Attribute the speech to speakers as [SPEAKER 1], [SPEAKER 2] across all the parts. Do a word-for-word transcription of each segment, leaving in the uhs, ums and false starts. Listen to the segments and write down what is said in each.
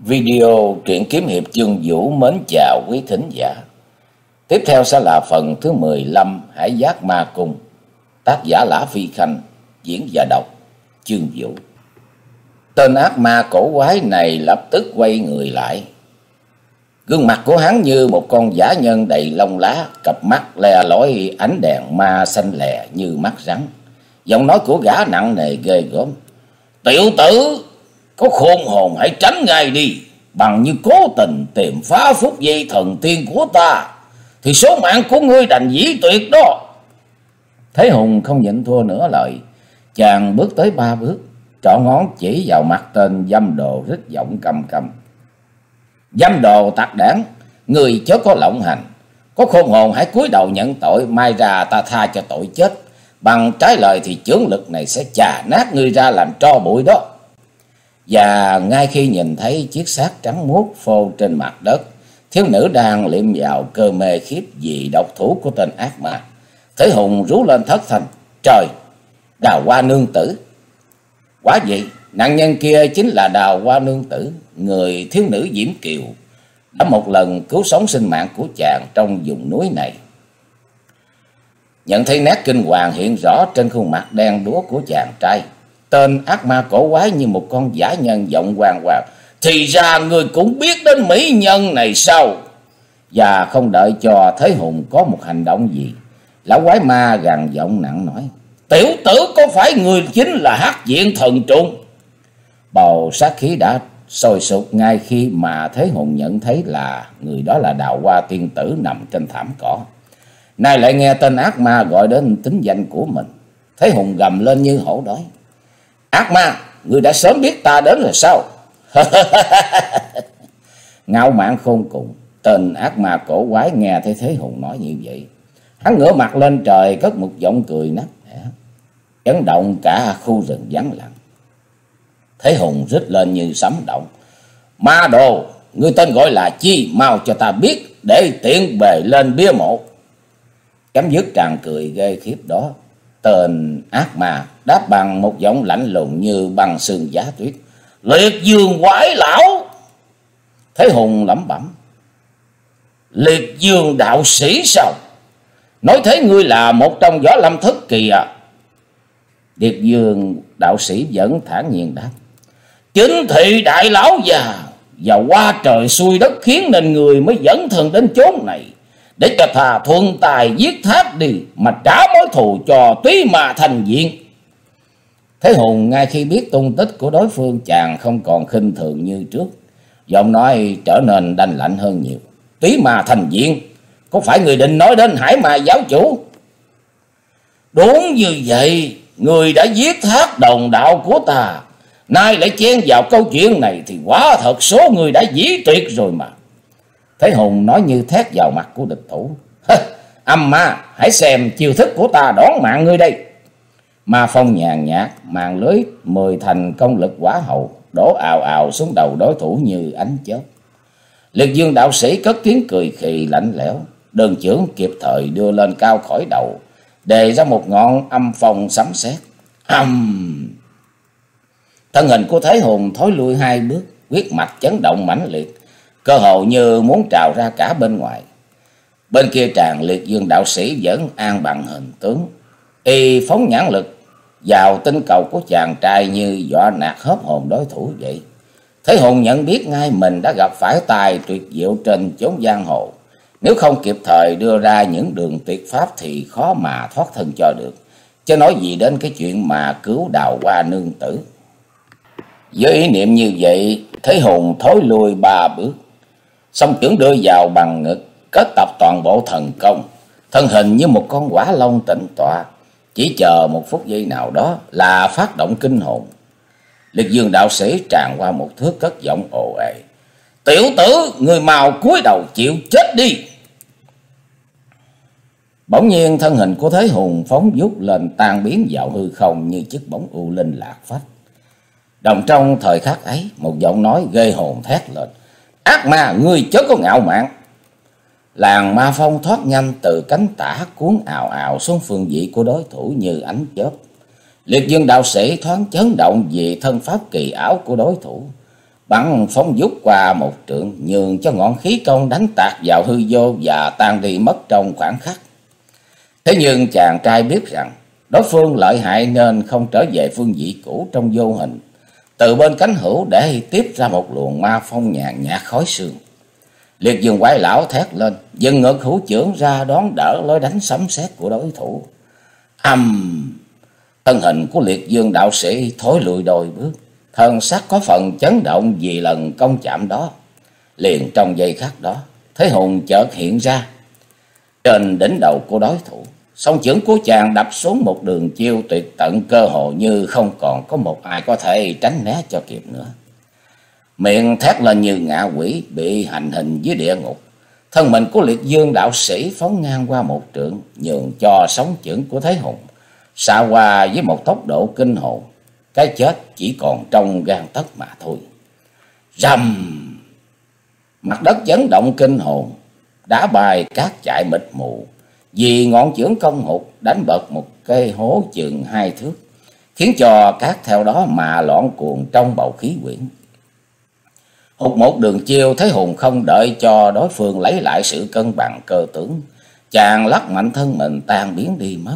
[SPEAKER 1] Video truyện kiếm hiệp Dương Vũ mến chào quý thính giả. Tiếp theo sẽ là phần thứ mười lăm Hải Giác Ma Cung. Tác giả Lã Phi Khanh, diễn và đọc Dương Vũ. Tên ác ma cổ quái này lập tức quay người lại. Gương mặt của hắn như một con dã nhân đầy lông lá, cặp mắt le lói ánh đèn ma xanh lè như mắt rắn. Giọng nói của gã nặng nề ghê gớm. Tiểu tử, có khôn hồn hãy tránh ngay đi. Bằng như cố tình tìm phá phúc dây thần tiên của ta, thì số mạng của ngươi đành dĩ tuyệt đó. Thế Hùng không nhịn thua nữa lời. Chàng bước tới ba bước, trỏ ngón chỉ vào mặt tên dâm đồ rít giọng căm căm. Dâm đồ tặc đảng, người chớ có lộng hành. Có khôn hồn hãy cúi đầu nhận tội, mai ra ta tha cho tội chết. Bằng trái lời thì chưởng lực này sẽ chà nát ngươi ra làm tro bụi đó. Và ngay khi nhìn thấy chiếc xác trắng muốt phô trên mặt đất, thiếu nữ đang liệm vào cơ mê khiếp vì độc thủ của tên ác ma, Thế Hùng rú lên thất thanh. Trời, Đào Hoa nương tử! Quả vậy, nạn nhân kia chính là Đào Hoa nương tử, người thiếu nữ Diễm Kiều đã một lần cứu sống sinh mạng của chàng trong vùng núi này. Nhận thấy nét kinh hoàng hiện rõ trên khuôn mặt đen đúa của chàng trai, tên ác ma cổ quái như một con dã nhân giọng hoàng hoàng. Thì ra người cũng biết đến mỹ nhân này sao? Và không đợi cho Thế Hùng có một hành động gì, lão quái ma gằn giọng nặng nói. Tiểu tử, có phải người chính là Hắc Diện Thần Trùng? Bầu sát khí đã sôi sục ngay khi mà Thế Hùng nhận thấy là người đó là Đào Hoa tiên tử nằm trên thảm cỏ. Nay lại nghe tên ác ma gọi đến tính danh của mình. Thế Hùng gầm lên như hổ đói. Ác ma, ngươi đã sớm biết ta đến rồi sao? Ngạo mạn khôn cùng, tên ác ma cổ quái nghe thấy Thế Hùng nói như vậy, hắn ngửa mặt lên trời cất một giọng cười nát nẻ, chấn động cả khu rừng vắng lặng. Thế Hùng rít lên như sấm động. Ma đồ, ngươi tên gọi là chi? Mau cho ta biết để tiện bề lên bia mộ. Chấm dứt tràng cười ghê khiếp đó, tên ác ma đáp bằng một giọng lạnh lùng như băng sương giá tuyết. Liệt Dương quái lão! Thế Hùng lẩm bẩm. Liệt Dương đạo sĩ sao? Nói thế ngươi là một trong Võ Lâm thất kỳ à? Liệt Dương đạo sĩ vẫn thản nhiên đáp. Chính thị đại lão già, và qua trời xuôi đất khiến nên người mới dẫn thần đến chốn này, để cho thà thuận tài giết tháp đi mà trả mối thù cho Túy Ma Thành Diện. Thế Hùng ngay khi biết tung tích của đối phương, chàng không còn khinh thường như trước, giọng nói trở nên đanh lạnh hơn nhiều. Túy Ma Thành Diện, có phải người định nói đến Hải Ma giáo chủ? Đúng như vậy, người đã giết thác đồng đạo của ta, nay lại chen vào câu chuyện này thì quả thật số người đã dĩ tuyệt rồi mà. Thế Hùng nói như thét vào mặt của địch thủ. Âm ma, hãy xem chiêu thức của ta đón mạng ngươi đây. Ma phong nhàn nhạt, màn lưới mười thành công lực quả hậu đổ ào ào xuống đầu đối thủ như ánh chớp. Liệt Dương đạo sĩ cất tiếng cười khì lạnh lẽo, đơn chưởng kịp thời đưa lên cao khỏi đầu, đề ra một ngọn âm phong sấm sét. Âm! Thân hình của Thế Hùng thối lui hai bước, huyết mạch chấn động mãnh liệt, cơ hồ như muốn trào ra cả bên ngoài. Bên kia tràn Liệt Dương đạo sĩ vẫn an bằng hình tướng, y phóng nhãn lực vào tinh cầu của chàng trai như dọa nạt hớp hồn đối thủ vậy. Thế Hùng nhận biết ngay mình đã gặp phải tài tuyệt diệu trên chốn giang hồ, nếu không kịp thời đưa ra những đường tuyệt pháp thì khó mà thoát thân cho được, chứ nói gì đến cái chuyện mà cứu Đào Hoa nương tử. Với ý niệm như vậy, Thế Hùng thối lui ba bước, song chưởng đưa vào bằng ngực, kết tập toàn bộ thần công, thân hình như một con hỏa long tĩnh tọa, chỉ chờ một phút giây nào đó là phát động kinh hồn. Liệt Dương đạo sĩ tràn qua một thước cất giọng ồ ề. Tiểu tử, người mau cúi đầu chịu chết đi. Bỗng nhiên thân hình của Thế Hùng phóng vút lên, tan biến vào hư không như chiếc bóng u linh lạc phách. Đồng trong thời khắc ấy, một giọng nói ghê hồn thét lên. Ác ma, ngươi chớ có ngạo mạn. Làn ma phong thoát nhanh từ cánh tả cuốn ào ào xuống phương vị của đối thủ như ánh chớp. Liệt Dương đạo sĩ thoáng chấn động vì thân pháp kỳ ảo của đối thủ, bắn phóng vút qua một trượng, nhường cho ngọn khí công đánh tạt vào hư vô và tan đi mất trong khoảng khắc. Thế nhưng chàng trai biết rằng đối phương lợi hại nên không trở về phương vị cũ trong vô hình, từ bên cánh hữu để tiếp ra một luồng ma phong nhàn nhạt khói sương. Liệt Dương quái lão thét lên, dừng ngược hữu chưởng ra đón đỡ lối đánh sấm sét của đối thủ. Ầm! Thân hình của Liệt Dương đạo sĩ thối lùi đôi bước, thân xác có phần chấn động vì lần công chạm đó. Liền trong giây khắc đó, Thế Hùng chợt hiện ra trên đỉnh đầu của đối thủ. Song chưởng của chàng đập xuống một đường chiêu tuyệt tận, cơ hồ như không còn có một ai có thể tránh né cho kịp nữa. Miệng thét lên như ngạ quỷ bị hành hình dưới địa ngục. Thân mình của Liệt Dương đạo sĩ phóng ngang qua một trượng, nhường cho sóng chưởng của Thế Hùng xạ qua với một tốc độ kinh hồn. Cái chết chỉ còn trong gang tấc mà thôi. Rầm! Mặt đất chấn động kinh hồn, đá bài cát chạy mịt mù. Vì ngọn chưởng công hụt đánh bật một cây hố chừng hai thước, khiến cho cát theo đó mà loạn cuồng trong bầu khí quyển. Hụt một đường chiêu, Thế Hùng không đợi cho đối phương lấy lại sự cân bằng cơ tướng, chàng lắc mạnh thân mình tan biến đi mất,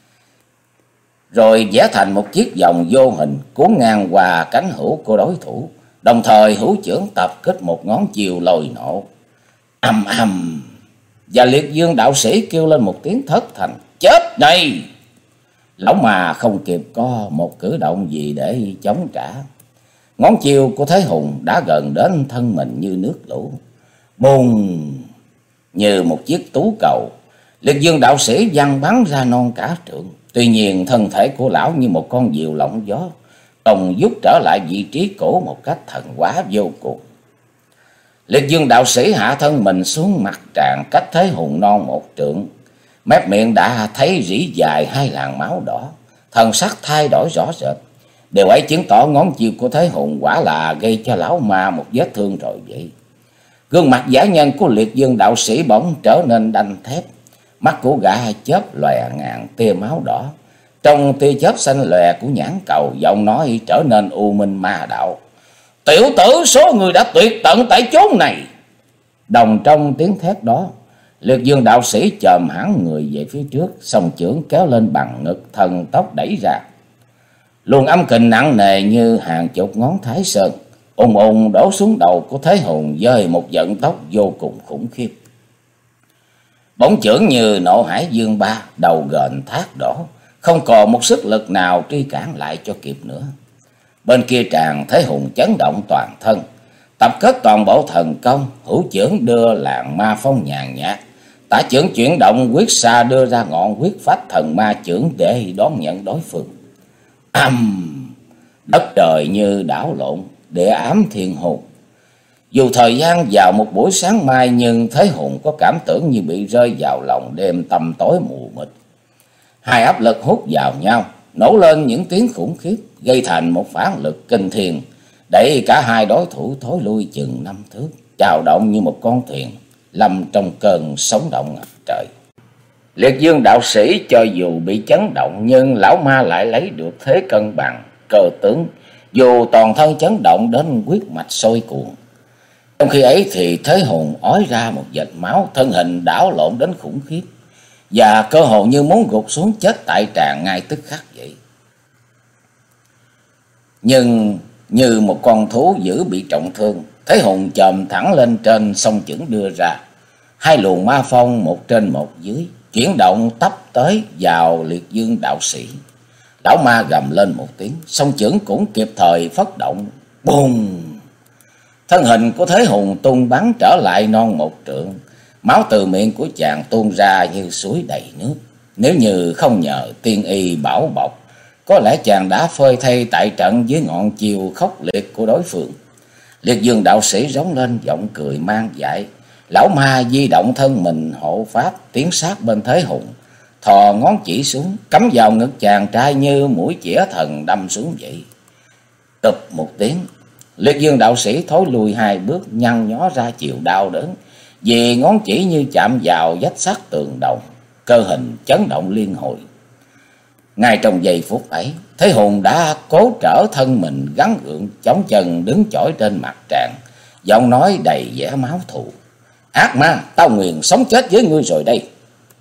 [SPEAKER 1] rồi vẽ thành một chiếc vòng vô hình cuốn ngang qua cánh hữu của đối thủ. Đồng thời hữu chưởng tập kích một ngón chiều lồi nổ. Ầm ầm! Và Liệt Dương đạo sĩ kêu lên một tiếng thất thanh: Chết này! Lão mà không kịp có một cử động gì để chống trả. Ngón chiều của Thế Hùng đã gần đến thân mình như nước lũ. Bùng! Như một chiếc tú cầu, Liệt Dương đạo sĩ văng bắn ra non cả trượng. Tuy nhiên thân thể của lão như một con diều lộng gió, đồng rút trở lại vị trí cũ một cách thần quá vô cùng. Liệt Dương đạo sĩ hạ thân mình xuống mặt tràn cách Thế Hùng non một trượng, mép miệng đã thấy rỉ dài hai làn máu đỏ, thần sắc thay đổi rõ rệt. Điều ấy chứng tỏ ngón chiều của Thế Hùng quả là gây cho lão ma một vết thương rồi vậy. Gương mặt giả nhân của Liệt Dương đạo sĩ bỗng trở nên đanh thép, mắt của gã chớp lòe ngàn tia máu đỏ. Trong tia chớp xanh lòe của nhãn cầu, giọng nói trở nên u minh ma đạo: Tiểu tử, số người đã tuyệt tận tại chốn này. Đồng trong tiếng thét đó, Liệt Dương đạo sĩ chồm hẳn người về phía trước, song chưởng kéo lên bằng ngực, thần tốc đẩy ra. Luồng âm kình nặng nề như hàng chục ngón Thái Sơn ùng ùng đổ xuống đầu của Thế Hùng với một vận tốc vô cùng khủng khiếp. Bóng chưởng như nộ hải dương ba, đầu gền thác đổ, không còn một sức lực nào truy cản lại cho kịp nữa. Bên kia tràn, Thế Hùng chấn động toàn thân, tập kết toàn bộ thần công. Hữu chưởng đưa làn ma phong nhàn nhạt, tả chưởng chuyển động quyết xa đưa ra ngọn quyết phách thần ma chưởng để đón nhận đối phương. Âm! Đất trời như đảo lộn, địa ám thiên hồn. Dù thời gian vào một buổi sáng mai, nhưng Thế Hùng có cảm tưởng như bị rơi vào lòng đêm tăm tối mù mịt. Hai áp lực hút vào nhau, nổ lên những tiếng khủng khiếp, gây thành một phản lực kinh thiên, đẩy cả hai đối thủ thối lui chừng năm thước, chào động như một con thuyền lâm trong cơn sóng động ngập trời. Liệt Dương đạo sĩ cho dù bị chấn động, nhưng lão ma lại lấy được thế cân bằng cơ tướng, dù toàn thân chấn động đến huyết mạch sôi cuồn. Trong khi ấy thì Thế Hùng ói ra một vệt máu, thân hình đảo lộn đến khủng khiếp, và cơ hồ như muốn gục xuống chết tại tràng ngay tức khắc vậy. Nhưng như một con thú dữ bị trọng thương, Thế Hùng chồm thẳng lên trên, song chưởng đưa ra. Hai luồng ma phong một trên một dưới chuyển động tấp tới vào Liệt Dương đạo sĩ. Lão ma gầm lên một tiếng, song chưởng cũng kịp thời phất động. Bùng! Thân hình của Thế Hùng tung bắn trở lại non một trượng. Máu từ miệng của chàng tuôn ra như suối đầy nước. Nếu như không nhờ tiên y bảo bọc, có lẽ chàng đã phơi thây tại trận dưới ngọn chiều khốc liệt của đối phương. Liệt Dương đạo sĩ rống lên giọng cười mang dại. Lão ma di động thân mình hộ pháp, tiến sát bên Thế Hùng, thò ngón chỉ xuống, cắm vào ngực chàng trai như mũi chĩa thần đâm xuống vậy. Tụp một tiếng, Liệt Dương đạo sĩ thối lùi hai bước, nhăn nhó ra chịu đau đớn, vì ngón chỉ như chạm vào vách sắt tường đồng, cơ hình chấn động liên hồi. Ngay trong giây phút ấy, Thế Hùng đã cố trở thân mình gắn gượng, chống chân đứng chỏi trên mặt tràng, giọng nói đầy vẻ máu thù. Ác ma, tao nguyền sống chết với ngươi rồi đây.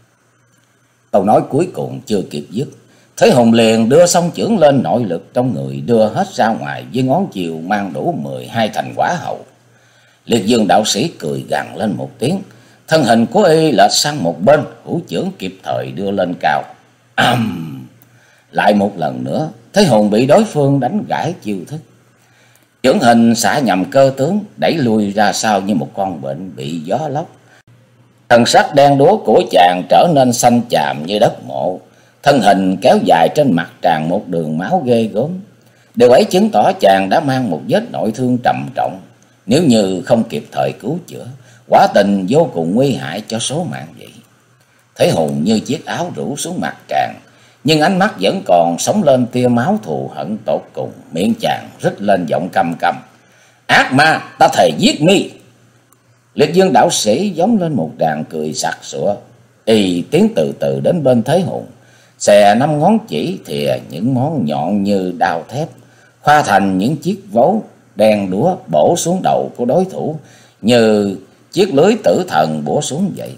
[SPEAKER 1] Câu nói cuối cùng chưa kịp dứt, Thế Hùng liền đưa song chưởng lên, nội lực trong người đưa hết ra ngoài với ngón chiều mang đủ mười hai thành quả hậu. Liệt Dương đạo sĩ cười gằn lên một tiếng, thân hình của y lệch sang một bên, hữu chưởng kịp thời đưa lên cao. Ầm! Lại một lần nữa, Thế Hùng bị đối phương đánh gãy chiêu thức. Chưởng hình xả nhầm cơ tướng, đẩy lùi ra sau như một con bệnh bị gió lốc. Thần sắc đen đúa của chàng trở nên xanh chàm như đất mộ, thân hình kéo dài trên mặt tràn một đường máu ghê gớm. Điều ấy chứng tỏ chàng đã mang một vết nội thương trầm trọng, nếu như không kịp thời cứu chữa, quả tình vô cùng nguy hại cho số mạng vậy. Thế Hùng như chiếc áo rủ xuống mặt tràng, nhưng ánh mắt vẫn còn sống lên tia máu thù hận tột cùng, miệng chàng rít lên giọng căm căm. Ác ma, ta thề giết mi. Liệt Dương đạo sĩ giống lên một đàn cười sặc sụa, y tiến từ từ đến bên Thế Hùng, xè năm ngón chỉ thìa những món nhọn như đao thép, khoa thành những chiếc vấu đen đúa bổ xuống đầu của đối thủ như chiếc lưới tử thần bổ xuống vậy.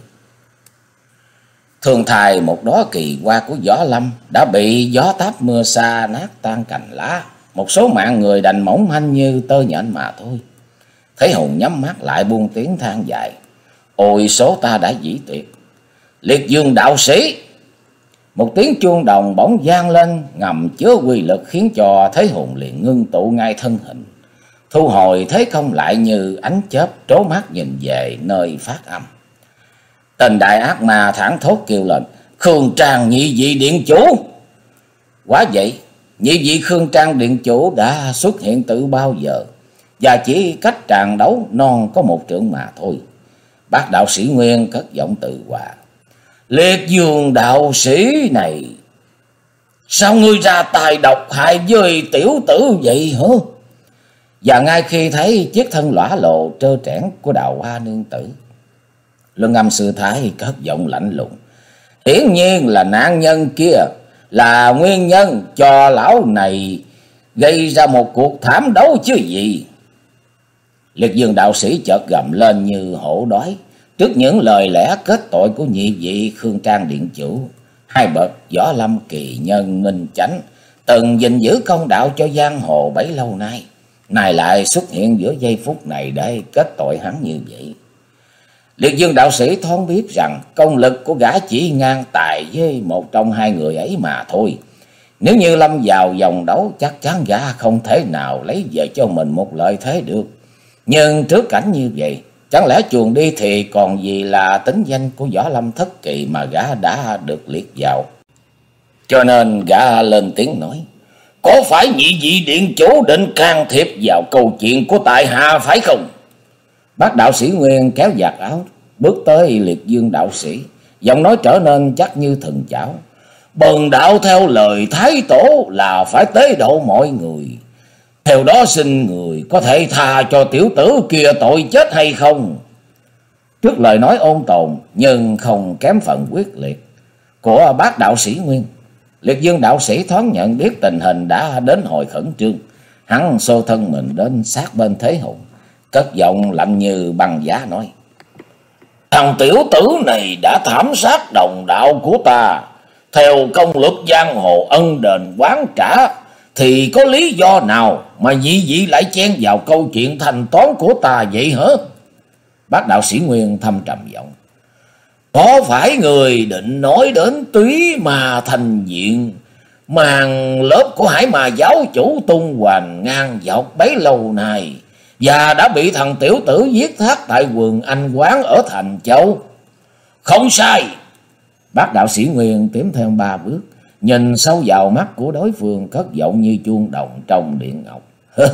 [SPEAKER 1] Thường thài một đó kỳ hoa của Võ Lâm đã bị gió táp mưa xa nát tan cành lá, một số mạng người đành mỏng manh như tơ nhện mà thôi. Thế Hùng nhắm mắt lại buông tiếng than dài. Ôi số ta đã dĩ tuyệt. Liệt Dương đạo sĩ. Một tiếng chuông đồng bỗng vang lên, ngầm chứa quy lực khiến cho Thế Hùng liền ngưng tụ ngay thân hình, thu hồi thế công lại như ánh chớp trố mắt nhìn về nơi phát âm. Tên đại ác ma thảng thốt kêu lên. Khương Trang nhị vị điện chủ. Quả vậy, nhị vị Khương Trang điện chủ đã xuất hiện từ bao giờ, và chỉ cách tràng đấu non có một trượng mà thôi. Bác đạo sĩ Nguyên cất giọng tự hòa. Liệt Dương đạo sĩ này, sao ngươi ra tài độc hại với tiểu tử vậy hả? Và ngay khi thấy chiếc thân lõa lộ trơ trẽn của Đào Hoa nương tử, Luân Âm sư thái cất giọng lạnh lùng. Hiển nhiên là nạn nhân kia là nguyên nhân cho lão này gây ra một cuộc thảm đấu chứ gì. Liệt Dương đạo sĩ chợt gầm lên như hổ đói trước những lời lẽ kết tội của nhị vị Khương Trang điện chủ. Hai bậc Võ Lâm kỳ nhân minh chánh, từng gìn giữ công đạo cho giang hồ bấy lâu nay, nay lại xuất hiện giữa giây phút này để kết tội hắn như vậy. Liệt Dương đạo sĩ thoáng biết rằng công lực của gã chỉ ngang tài với một trong hai người ấy mà thôi. Nếu như lâm vào vòng đấu, chắc chắn gã không thể nào lấy về cho mình một lợi thế được. Nhưng trước cảnh như vậy, chẳng lẽ chuồn đi thì còn gì là tính danh của Võ Lâm thất kỳ mà gã đã được liệt vào. Cho nên gã lên tiếng nói. Có phải nhị vị điện chủ định can thiệp vào câu chuyện của tại hạ phải không? Bác đạo sĩ Nguyên kéo vạt áo bước tới Liệt Dương đạo sĩ, giọng nói trở nên chắc như thần chảo. Bần đạo theo lời Thái Tổ là phải tế độ mọi người, theo đó xin người có thể tha cho tiểu tử kia tội chết hay không? Trước lời nói ôn tồn nhưng không kém phần quyết liệt của bác đạo sĩ Nguyên, Liệt Dương đạo sĩ thoáng nhận biết tình hình đã đến hồi khẩn trương. Hắn xô thân mình đến sát bên Thế Hùng, cất giọng lạnh như băng giá nói. Thằng tiểu tử này đã thảm sát đồng đạo của ta, theo công luật giang hồ ân đền oán trả, thì có lý do nào mà nhị vị lại chen vào câu chuyện thanh toán của ta vậy hả? Bác đạo sĩ Nguyên thâm trầm giọng. Có phải người định nói đến Túy Ma Thành Diện, màn lớp của Hải Mà giáo chủ tung hoành ngang dọc bấy lâu nay, và đã bị thằng tiểu tử giết thác tại vườn Anh Quán ở Thành Châu? Không sai. Bác đạo sĩ Nguyên tiến thêm ba bước, nhìn sâu vào mắt của đối phương, cất giọng như chuông đồng trong điện ngọc.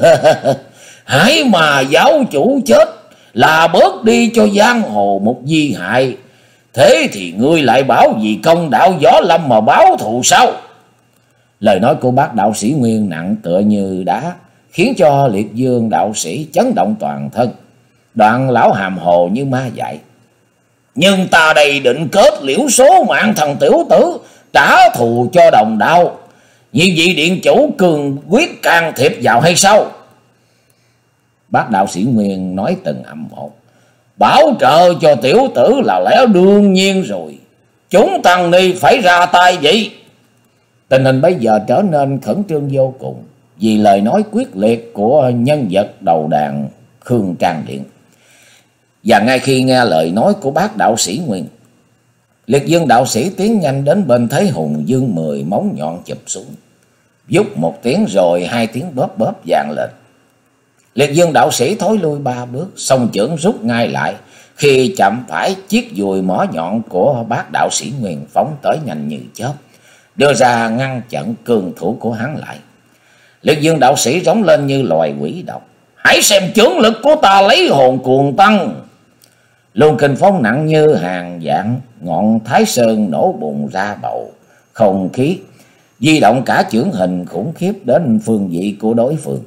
[SPEAKER 1] Hải Mà giáo chủ chết là bớt đi cho giang hồ một di hại, thế thì ngươi lại bảo vì công đạo Võ Lâm mà báo thù sao? Lời nói của bác đạo sĩ Nguyên nặng tựa như đá, khiến cho Liệt Dương đạo sĩ chấn động toàn thân. Đoạn lão hàm hồ như ma dại. Nhưng ta đây định kết liễu số mạng thằng tiểu tử, trả thù cho đồng đạo, Nhị vị điện chủ cường quyết can thiệp vào hay sao? Bác đạo sĩ Nguyên nói từng âm một. Bảo trợ cho tiểu tử là lẽ đương nhiên rồi. Chúng tăng ni phải ra tay vậy. Tình hình bây giờ trở nên khẩn trương vô cùng vì lời nói quyết liệt của nhân vật đầu đàn Khương Trang Điện. Và ngay khi nghe lời nói của bác đạo sĩ Nguyên, Liệt Dương đạo sĩ tiến nhanh đến bên Thế Hùng, dương mười móng nhọn chụp xuống. Vút một tiếng rồi hai tiếng bóp bóp vang lên. Liệt Dương đạo sĩ thối lui ba bước, song chưởng rút ngay lại khi chạm phải chiếc dùi mỏ nhọn của bác đạo sĩ Nguyên phóng tới nhanh như chớp, đưa ra ngăn chặn cường thủ của hắn lại. Liệt Dương đạo sĩ rống lên như loài quỷ độc. Hãy xem chưởng lực của ta lấy hồn cuồng tăng. Luồng kình phong nặng như hàng vạn ngọn Thái Sơn nổ bùng ra bầu không khí, di động cả chưởng hình khủng khiếp đến phương vị của đối phương.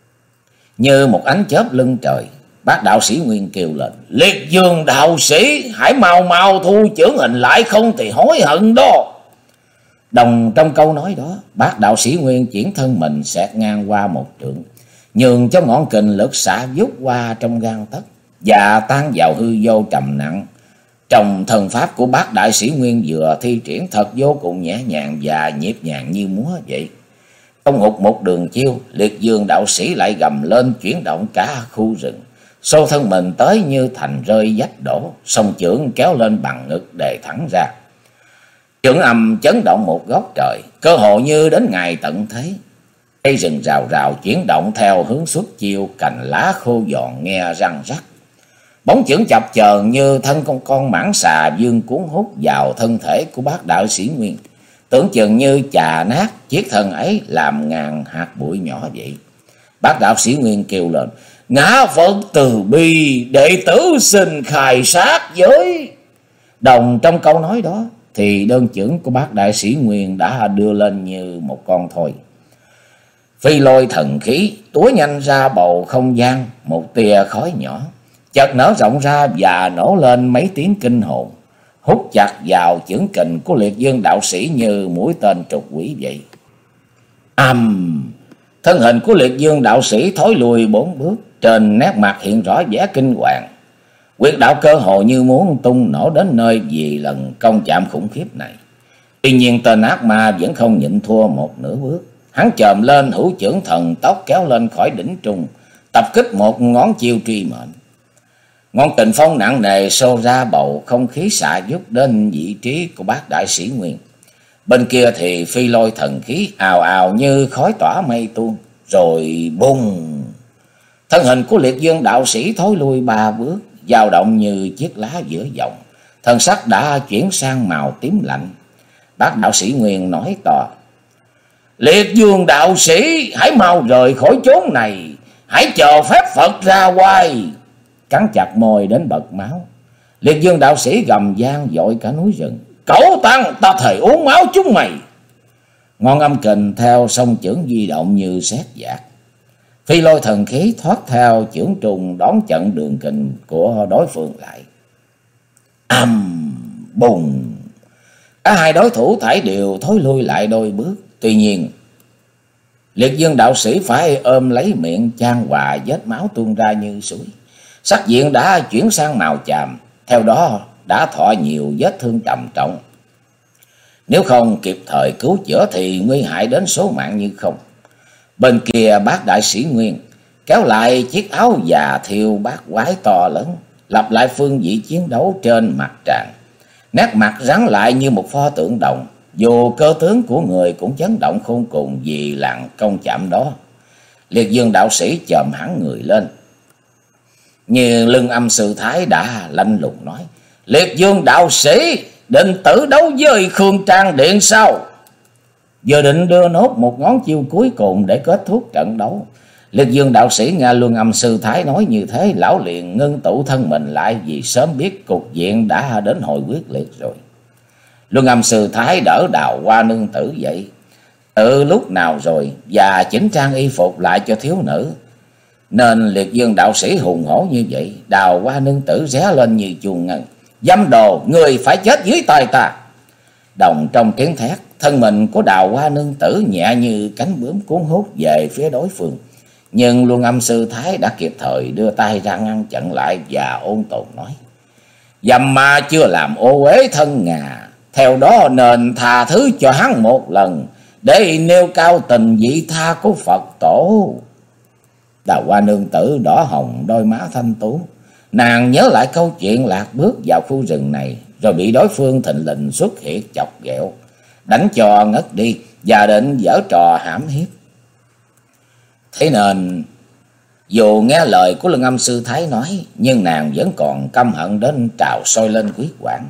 [SPEAKER 1] Như một ánh chớp lưng trời, bác đạo sĩ Nguyên kêu lên: Liệt Dương đạo sĩ, hãy mau mau thu chưởng hình lại, không thì hối hận đó. Đồng trong câu nói đó, bác đạo sĩ Nguyên chuyển thân mình xẹt ngang qua một trượng, nhường cho ngọn kình lực xạ vút qua trong gang tấc và tan vào hư vô trầm nặng. Trong thần pháp của bác đại sĩ Nguyên vừa thi triển thật vô cùng nhẹ nhàng và nhịp nhàng như múa vậy. Không hụt một đường chiêu, Liệt Dương đạo sĩ lại gầm lên chuyển động cả khu rừng, xô thân mình tới như thành rơi vách đổ, song chưởng kéo lên bằng ngực để thẳng ra. Chưởng âm chấn động một góc trời, cơ hồ như đến ngày tận thế. Cây rừng rào rào chuyển động theo hướng xuất chiêu, cành lá khô giòn nghe răng rắc. Bóng chưởng chập chờn như thân con con mãng xà dương cuốn hút vào thân thể của bác đạo sĩ Nguyên, tưởng chừng như chà nát chiếc thân ấy làm ngàn hạt bụi nhỏ vậy. Bác đạo sĩ Nguyên kêu lên: Ngã Phật từ bi, đệ tử xin khai sát giới. Đồng trong câu nói đó thì đơn chưởng của bác đại sĩ Nguyên đã đưa lên như một con thoi. Phi lôi thần khí túa nhanh ra bầu không gian, một tia khói nhỏ chợt nở rộng ra và nổ lên mấy tiếng kinh hồn, hút chặt vào chưởng kình của Liệt Dương đạo sĩ như mũi tên trục quỷ vậy. Ầm! Um, thân hình của Liệt Dương đạo sĩ thối lùi bốn bước, trên nét mặt hiện rõ vẻ kinh hoàng. Huyết đạo cơ hồ như muốn tung nổ đến nơi vì lần công chạm khủng khiếp này. Tuy nhiên tên ác ma vẫn không nhịn thua một nửa bước. Hắn chồm lên, hữu chưởng thần tốc kéo lên khỏi đỉnh trung, tập kích một ngón chiêu truy mệnh. Ngọn kình phong nặng nề xô ra bầu không khí, xạ vút đến vị trí của bác đại sĩ Nguyên. Bên kia thì phi lôi thần khí ào ào như khói tỏa mây tuôn, rồi bùng. Thân hình của Liệt Dương đạo sĩ thối lui ba bước, dao động như chiếc lá giữa dòng, thân sắc đã chuyển sang màu tím lạnh. Bác đạo sĩ Nguyên nói to: Liệt Dương đạo sĩ, hãy mau rời khỏi chốn này, hãy chờ phép Phật ra oai. Cắn chặt môi đến bật máu, Liệt Dương đạo sĩ gầm gian dội cả núi rừng: Cẩu tăng, ta thề uống máu chúng mày. Ngọn âm kình theo song chưởng di động như sét dạt. Phi lôi thần khí thoát theo chưởng trùng đón chặn đường kình của đối phương lại. Âm bùng! Cả hai đối thủ thảy đều thối lui lại đôi bước. Tuy nhiên Liệt Dương đạo sĩ phải ôm lấy miệng chan hòa vết máu tuôn ra như suối. Sắc diện đã chuyển sang màu chàm, theo đó đã thọ nhiều vết thương trầm trọng. Nếu không kịp thời cứu chữa thì nguy hại đến số mạng như không. Bên kia bác đại sĩ Nguyên kéo lại chiếc áo già thiêu bát quái to lớn, lặp lại phương vị chiến đấu trên mặt tràng. Nét mặt rắn lại như một pho tượng đồng, dù cơ tướng của người cũng chấn động khôn cùng vì làn công chạm đó. Liệt Dương đạo sĩ chồm hẳn người lên, như Lưng Âm Sư Thái đã lạnh lùng nói: Liệt Dương đạo sĩ định tử đấu với Khương Trang Điện sao? Vừa định đưa nốt một ngón chiêu cuối cùng để kết thúc trận đấu, Liệt Dương đạo sĩ nghe Luân Âm Sư Thái nói như thế, lão liền ngưng tụ thân mình lại vì sớm biết cục diện đã đến hồi quyết liệt rồi. Luân Âm Sư Thái đỡ Đào Hoa nương tử dậy từ lúc nào rồi và chỉnh trang y phục lại cho thiếu nữ, nên Liệt Dương đạo sĩ hùng hổ như vậy. Đào Hoa nương tử ré lên như chuông ngân: Dâm đồ, người phải chết dưới tay ta. Đồng trong tiếng thét, thân mình của Đào Hoa Nương Tử nhẹ như cánh bướm cuốn hút về phía đối phương. Nhưng Luân Âm Sư Thái đã kịp thời đưa tay ra ngăn chặn lại và ôn tồn nói: Dầm ma chưa làm ô uế thân ngà, theo đó nên tha thứ cho hắn một lần, để nêu cao tình vị tha của Phật tổ. Đào Hoa Nương Tử đỏ hồng đôi má thanh tú. Nàng nhớ lại câu chuyện lạc bước vào khu rừng này, rồi bị đối phương thình lình xuất hiện chọc ghẹo, đánh cho ngất đi và định giở trò hãm hiếp. Thế nên dù nghe lời của Luân Âm Sư Thái nói, nhưng nàng vẫn còn căm hận đến trào sôi lên huyết quản.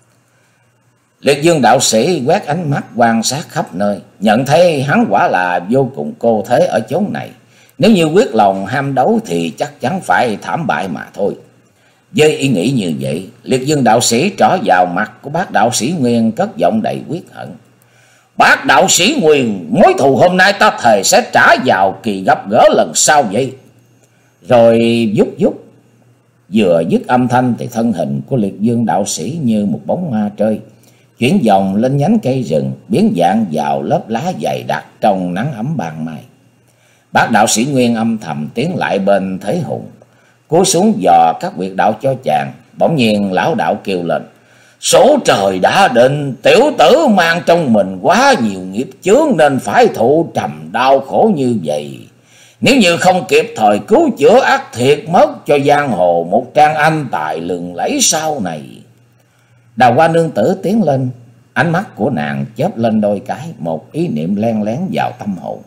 [SPEAKER 1] Liệt Dương đạo sĩ quét ánh mắt quan sát khắp nơi, nhận thấy hắn quả là vô cùng cô thế ở chốn này. Nếu như quyết lòng ham đấu thì chắc chắn phải thảm bại mà thôi. Với ý nghĩ như vậy, Liệt Dương đạo sĩ trỏ vào mặt của bác đạo sĩ Nguyên, cất giọng đầy quyết hận: Bác đạo sĩ Nguyên, mối thù hôm nay ta thề sẽ trả vào kỳ gặp gỡ lần sau vậy. Rồi rút rút. Vừa dứt âm thanh thì thân hình của Liệt Dương đạo sĩ như một bóng ma trơi, chuyển vòng lên nhánh cây rừng, biến dạng vào lớp lá dày đặc trong nắng ấm ban mai. Bác đạo sĩ Nguyên âm thầm tiến lại bên Thế Hùng, cúi xuống dò các huyệt đạo cho chàng. Bỗng nhiên lão đạo kêu lên: Số trời đã định, tiểu tử mang trong mình quá nhiều nghiệp chướng nên phải thụ trầm đau khổ như vậy. Nếu như không kịp thời cứu chữa, ắt thiệt mất cho giang hồ một trang anh tài lừng lẫy sau này. Đào Hoa Nương Tử tiến lên, ánh mắt của nàng chớp lên đôi cái, một ý niệm len lén vào tâm hồn.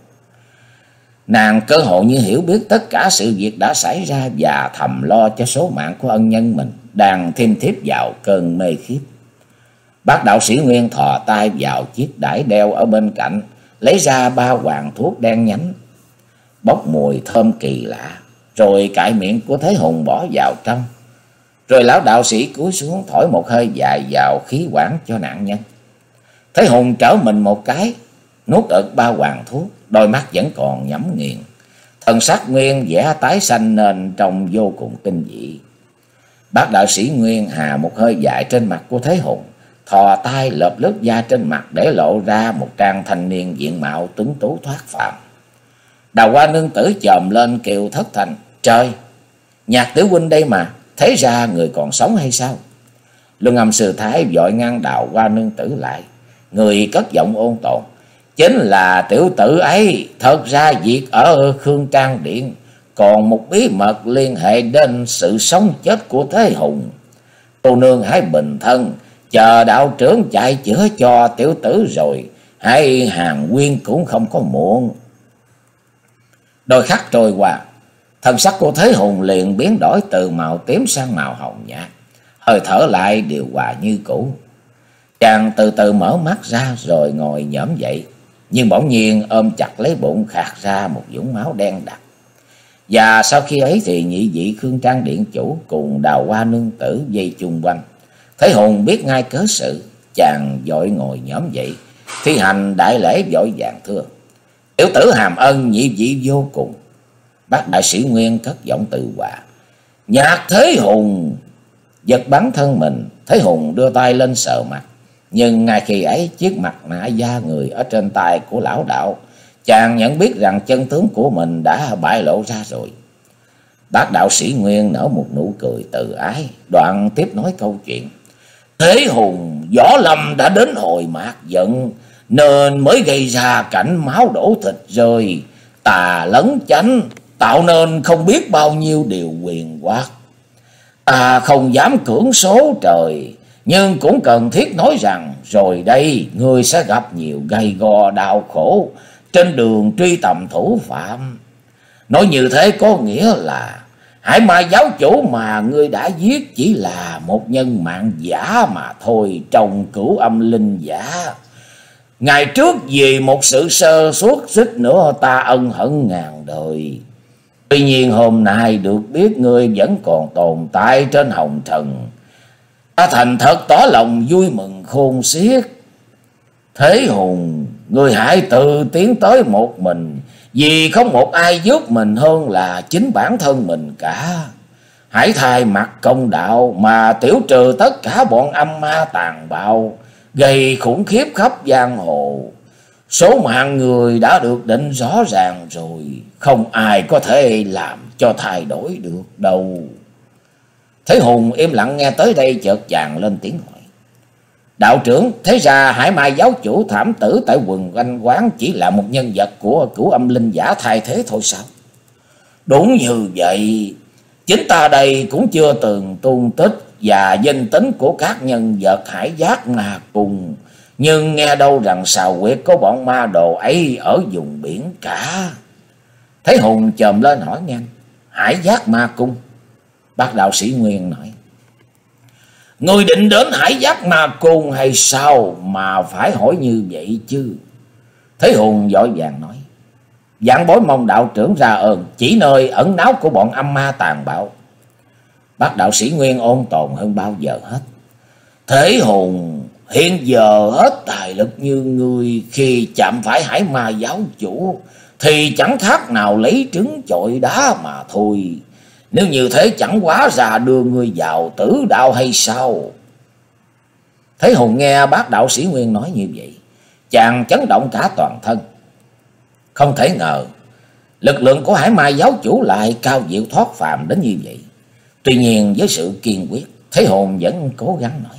[SPEAKER 1] Nàng cơ hồ như hiểu biết tất cả sự việc đã xảy ra và thầm lo cho số mạng của ân nhân mình đang thêm thiếp vào cơn mê khiếp. Bác đạo sĩ Nguyên thò tay vào chiếc đải đeo ở bên cạnh, lấy ra ba hoàng thuốc đen nhánh, bốc mùi thơm kỳ lạ, rồi cạy miệng của Thế Hùng bỏ vào trong. Rồi lão đạo sĩ cúi xuống thổi một hơi dài vào khí quản cho nạn nhân. Thế Hùng trở mình một cái, nuốt ực ba hoàng thuốc, đôi mắt vẫn còn nhắm nghiền. Thần sắc Nguyên vẻ tái xanh nên trông vô cùng kinh dị. Bác đạo sĩ Nguyên hà một hơi dài trên mặt của Thế Hùng, thò tay lợp lớp da trên mặt để lộ ra một trang thanh niên diện mạo tuấn tú thoát phàm. Đào Hoa Nương Tử chồm lên kêu thất thanh: Trời, Nhạc Tử huynh đây mà, thế ra người còn sống hay sao? Luân Âm Sư Thái vội ngăn Đào Hoa Nương Tử lại, người cất giọng ôn tồn: Chính là tiểu tử ấy. Thật ra việc ở Khương Trang Điện còn một bí mật liên hệ đến sự sống chết của Thế Hùng. Cô nương hãy bình thân, chờ đạo trưởng chạy chữa cho tiểu tử rồi hãy hàng nguyên cũng không có muộn. Đôi khắc trôi qua, thân sắc của Thế Hùng liền biến đổi từ màu tím sang màu hồng nhạt, hơi thở lại điều hòa như cũ. Chàng từ từ mở mắt ra rồi ngồi nhổm dậy, nhưng bỗng nhiên ôm chặt lấy bụng khạc ra một vũng máu đen đặc. Và sau khi ấy thì nhị vị Khương Trang Điện chủ cùng Đào Hoa Nương Tử dây chung quanh. Thế Hùng biết ngay cớ sự, chàng vội ngồi nhổm dậy, thi hành đại lễ vội vàng thưa: Tiểu tử hàm ân nhị vị vô cùng. Bác đại sĩ Nguyên cất giọng tự hòa: Nhạc Thế Hùng. Giật bắn thân mình, Thế Hùng đưa tay lên sờ mặt, nhưng ngay khi ấy chiếc mặt nạ da người ở trên tay của lão đạo, chàng nhận biết rằng chân tướng của mình đã bại lộ ra rồi. Bác đạo sĩ Nguyên nở một nụ cười từ ái, đoạn tiếp nói câu chuyện: Thế Hùng võ lâm đã đến hồi mát giận, nên mới gây ra cảnh máu đổ thịt rơi, tà lấn chánh, tạo nên không biết bao nhiêu điều quyền quát. Ta không dám cưỡng số trời, nhưng cũng cần thiết nói rằng rồi đây ngươi sẽ gặp nhiều gay go đau khổ trên đường truy tầm thủ phạm. Nói như thế có nghĩa là Hải Ma giáo chủ mà ngươi đã giết chỉ là một nhân mạng giả mà thôi trong Cửu Âm Linh giả. Ngày trước vì một sự sơ suất suýt nữa ta ân hận ngàn đời. Tuy nhiên hôm nay được biết ngươi vẫn còn tồn tại trên hồng trần, ta thành thật tỏ lòng vui mừng khôn xiết. Thế Hùng, ngươi hãy tự tiến tới một mình, vì không một ai giúp mình hơn là chính bản thân mình cả. Hãy thay mặt công đạo mà tiểu trừ tất cả bọn âm ma tàn bạo, gây khủng khiếp khắp giang hồ. Số mạng người đã được định rõ ràng rồi, không ai có thể làm cho thay đổi được đâu. Thế Hùng im lặng nghe tới đây chợt chàng lên tiếng hỏi: đạo trưởng, thế ra Hải Mai giáo chủ thảm tử tại quần Anh Quán chỉ là một nhân vật của Cửu Âm Linh giả thay thế thôi sao? Đúng như vậy, chính ta đây cũng chưa từng tung tích và danh tính của các nhân vật Hải Giác Ma Cung, nhưng nghe đâu rằng xào quyệt có bọn ma đồ ấy ở vùng biển cả. Thế Hùng chồm lên hỏi nhanh: Hải Giác Ma Cung? Bác đạo sĩ Nguyên nói: người định đến Hải Giác Ma Cung hay sao mà phải hỏi như vậy chứ? Thế Hùng vội vàng nói: vạn bối mong đạo trưởng ra ơn chỉ nơi ẩn náu của bọn âm ma tàn bạo. Bác đạo sĩ Nguyên ôn tồn hơn bao giờ hết: Thế Hùng, hiện giờ hết tài lực như người khi chạm phải Hải Ma giáo chủ thì chẳng khác nào lấy trứng chọi đá mà thôi. Nếu như thế chẳng quá ra đưa người vào tử đạo hay sao? Thế Hùng nghe bác đạo sĩ Nguyên nói như vậy, chàng chấn động cả toàn thân. Không thể ngờ lực lượng của Hải Ma giáo chủ lại cao diệu thoát phàm đến như vậy. Tuy nhiên với sự kiên quyết, Thế Hùng vẫn cố gắng nói: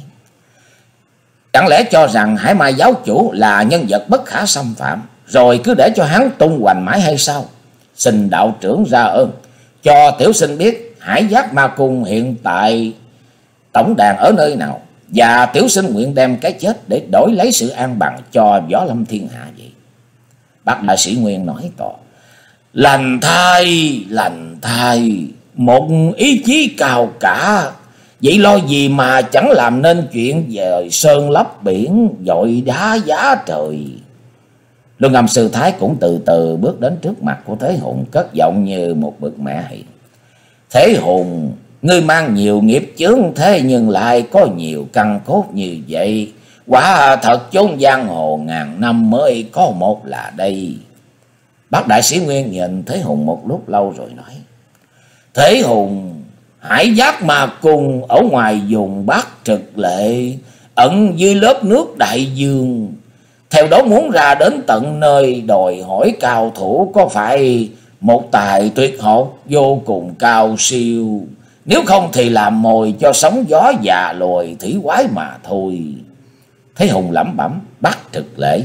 [SPEAKER 1] chẳng lẽ cho rằng Hải Ma giáo chủ là nhân vật bất khả xâm phạm, rồi cứ để cho hắn tung hoành mãi hay sao? Xin đạo trưởng ra ơn cho tiểu sinh biết Hải Giác Ma Cung hiện tại tổng đàn ở nơi nào, và tiểu sinh nguyện đem cái chết để đổi lấy sự an bằng cho võ lâm thiên hạ vậy. Bác đại sĩ Nguyên nói to: lành thay, lành thay, một ý chí cao cả, vậy lo gì mà chẳng làm nên chuyện về sơn lấp biển, dội đá giá trời. Luân Âm sư thái cũng từ từ bước đến trước mặt của Thế Hùng, cất giọng như một bậc mẹ hiền: Thế Hùng, ngươi mang nhiều nghiệp chướng, thế nhưng lại có nhiều căn cốt như vậy, quả thật chốn giang hồ ngàn năm mới có một là đây. Bác đại sĩ Nguyên nhìn Thế Hùng một lúc lâu rồi nói: Thế Hùng, Hải Giác Ma Cung ở ngoài vùng Bắc Trực Lệ, ẩn dưới lớp nước đại dương. Theo đó muốn ra đến tận nơi đòi hỏi cao thủ có phải một tài tuyệt học vô cùng cao siêu, nếu không thì làm mồi cho sóng gió già lùi thủy quái mà thôi. Thế Hùng lẩm bẩm: Bắc Trực Lệ.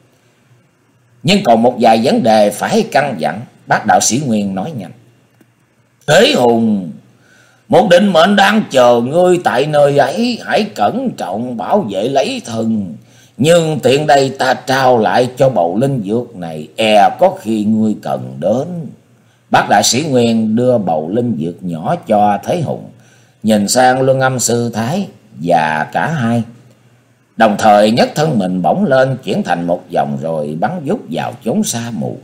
[SPEAKER 1] Nhưng còn một vài vấn đề phải căn dặn. Bác đạo sĩ Nguyên nói nhanh: Thế Hùng, một định mệnh đang chờ ngươi tại nơi ấy, hãy cẩn trọng bảo vệ lấy thân. Nhưng tiện đây ta trao lại cho bầu linh dược này, e có khi ngươi cần đến. Bác đại sĩ Nguyên đưa bầu linh dược nhỏ cho Thế Hùng, nhìn sang Luân Âm sư thái và cả hai, đồng thời nhấc thân mình bỗng lên chuyển thành một vòng rồi bắn vút vào chốn sa mù.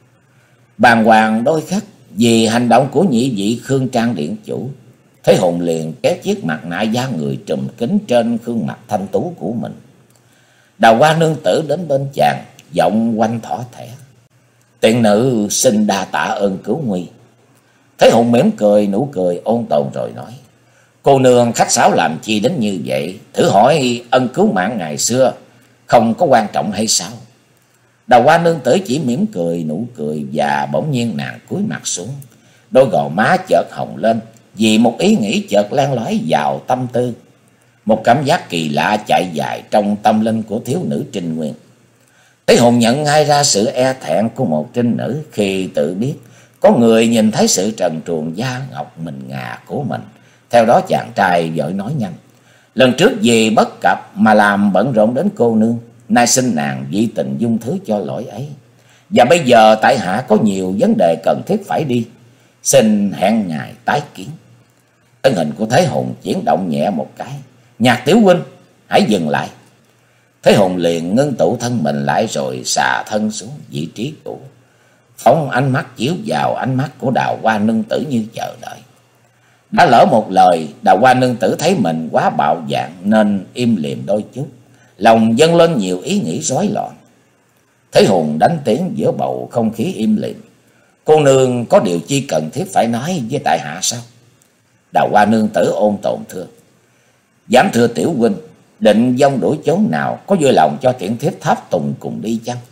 [SPEAKER 1] Bàng hoàng đôi khắc vì hành động của nhị vị Khương Trang điện chủ, Thế Hùng liền kéo chiếc mặt nạ da người trùm kín trên khuôn mặt thanh tú của mình. Đào Hoa nương tử đến bên chàng, giọng quanh thỏ thẻ: Tiện nữ xin đa tạ ơn cứu nguy. Thế Hùng mỉm cười nụ cười ôn tồn rồi nói: Cô nương khách sáo làm chi đến như vậy? Thử hỏi ân cứu mạng ngày xưa không có quan trọng hay sao? Đào Hoa nương tử chỉ mỉm cười nụ cười, và bỗng nhiên nàng cúi mặt xuống, đôi gò má chợt hồng lên vì một ý nghĩ chợt len lỏi vào tâm tư. Một cảm giác kỳ lạ chạy dài trong tâm linh của thiếu nữ Trinh Nguyên. Thế Hùng nhận ngay ra sự e thẹn của một trinh nữ khi tự biết có người nhìn thấy sự trần truồng da ngọc mình ngà của mình. Theo đó chàng trai vội nói nhanh: Lần trước vì bất cập mà làm bận rộn đến cô nương, nay xin nàng dị tình dung thứ cho lỗi ấy. Và bây giờ tại hạ có nhiều vấn đề cần thiết phải đi, xin hẹn ngày tái kiến. Thân hình của Thế Hùng chuyển động nhẹ một cái: Nhạc tiểu huynh, hãy dừng lại. Thế Hùng liền ngưng tụ thân mình lại rồi xà thân xuống vị trí cũ, phóng ánh mắt chiếu vào ánh mắt của Đào Hoa nương tử như chờ đợi. Đã lỡ một lời, Đào Hoa nương tử thấy mình quá bạo dạn nên im lìm đôi chút, lòng dâng lên nhiều ý nghĩ rối loạn. Thế Hùng đánh tiếng giữa bầu không khí im lìm: Cô nương có điều chi cần thiết phải nói với tại hạ sao? Đào Hoa nương tử ôn tồn thưa: Dám thưa tiểu huynh, định vông đuổi chốn nào, có vui lòng cho tiện thiếp tháp tùng cùng đi chăng?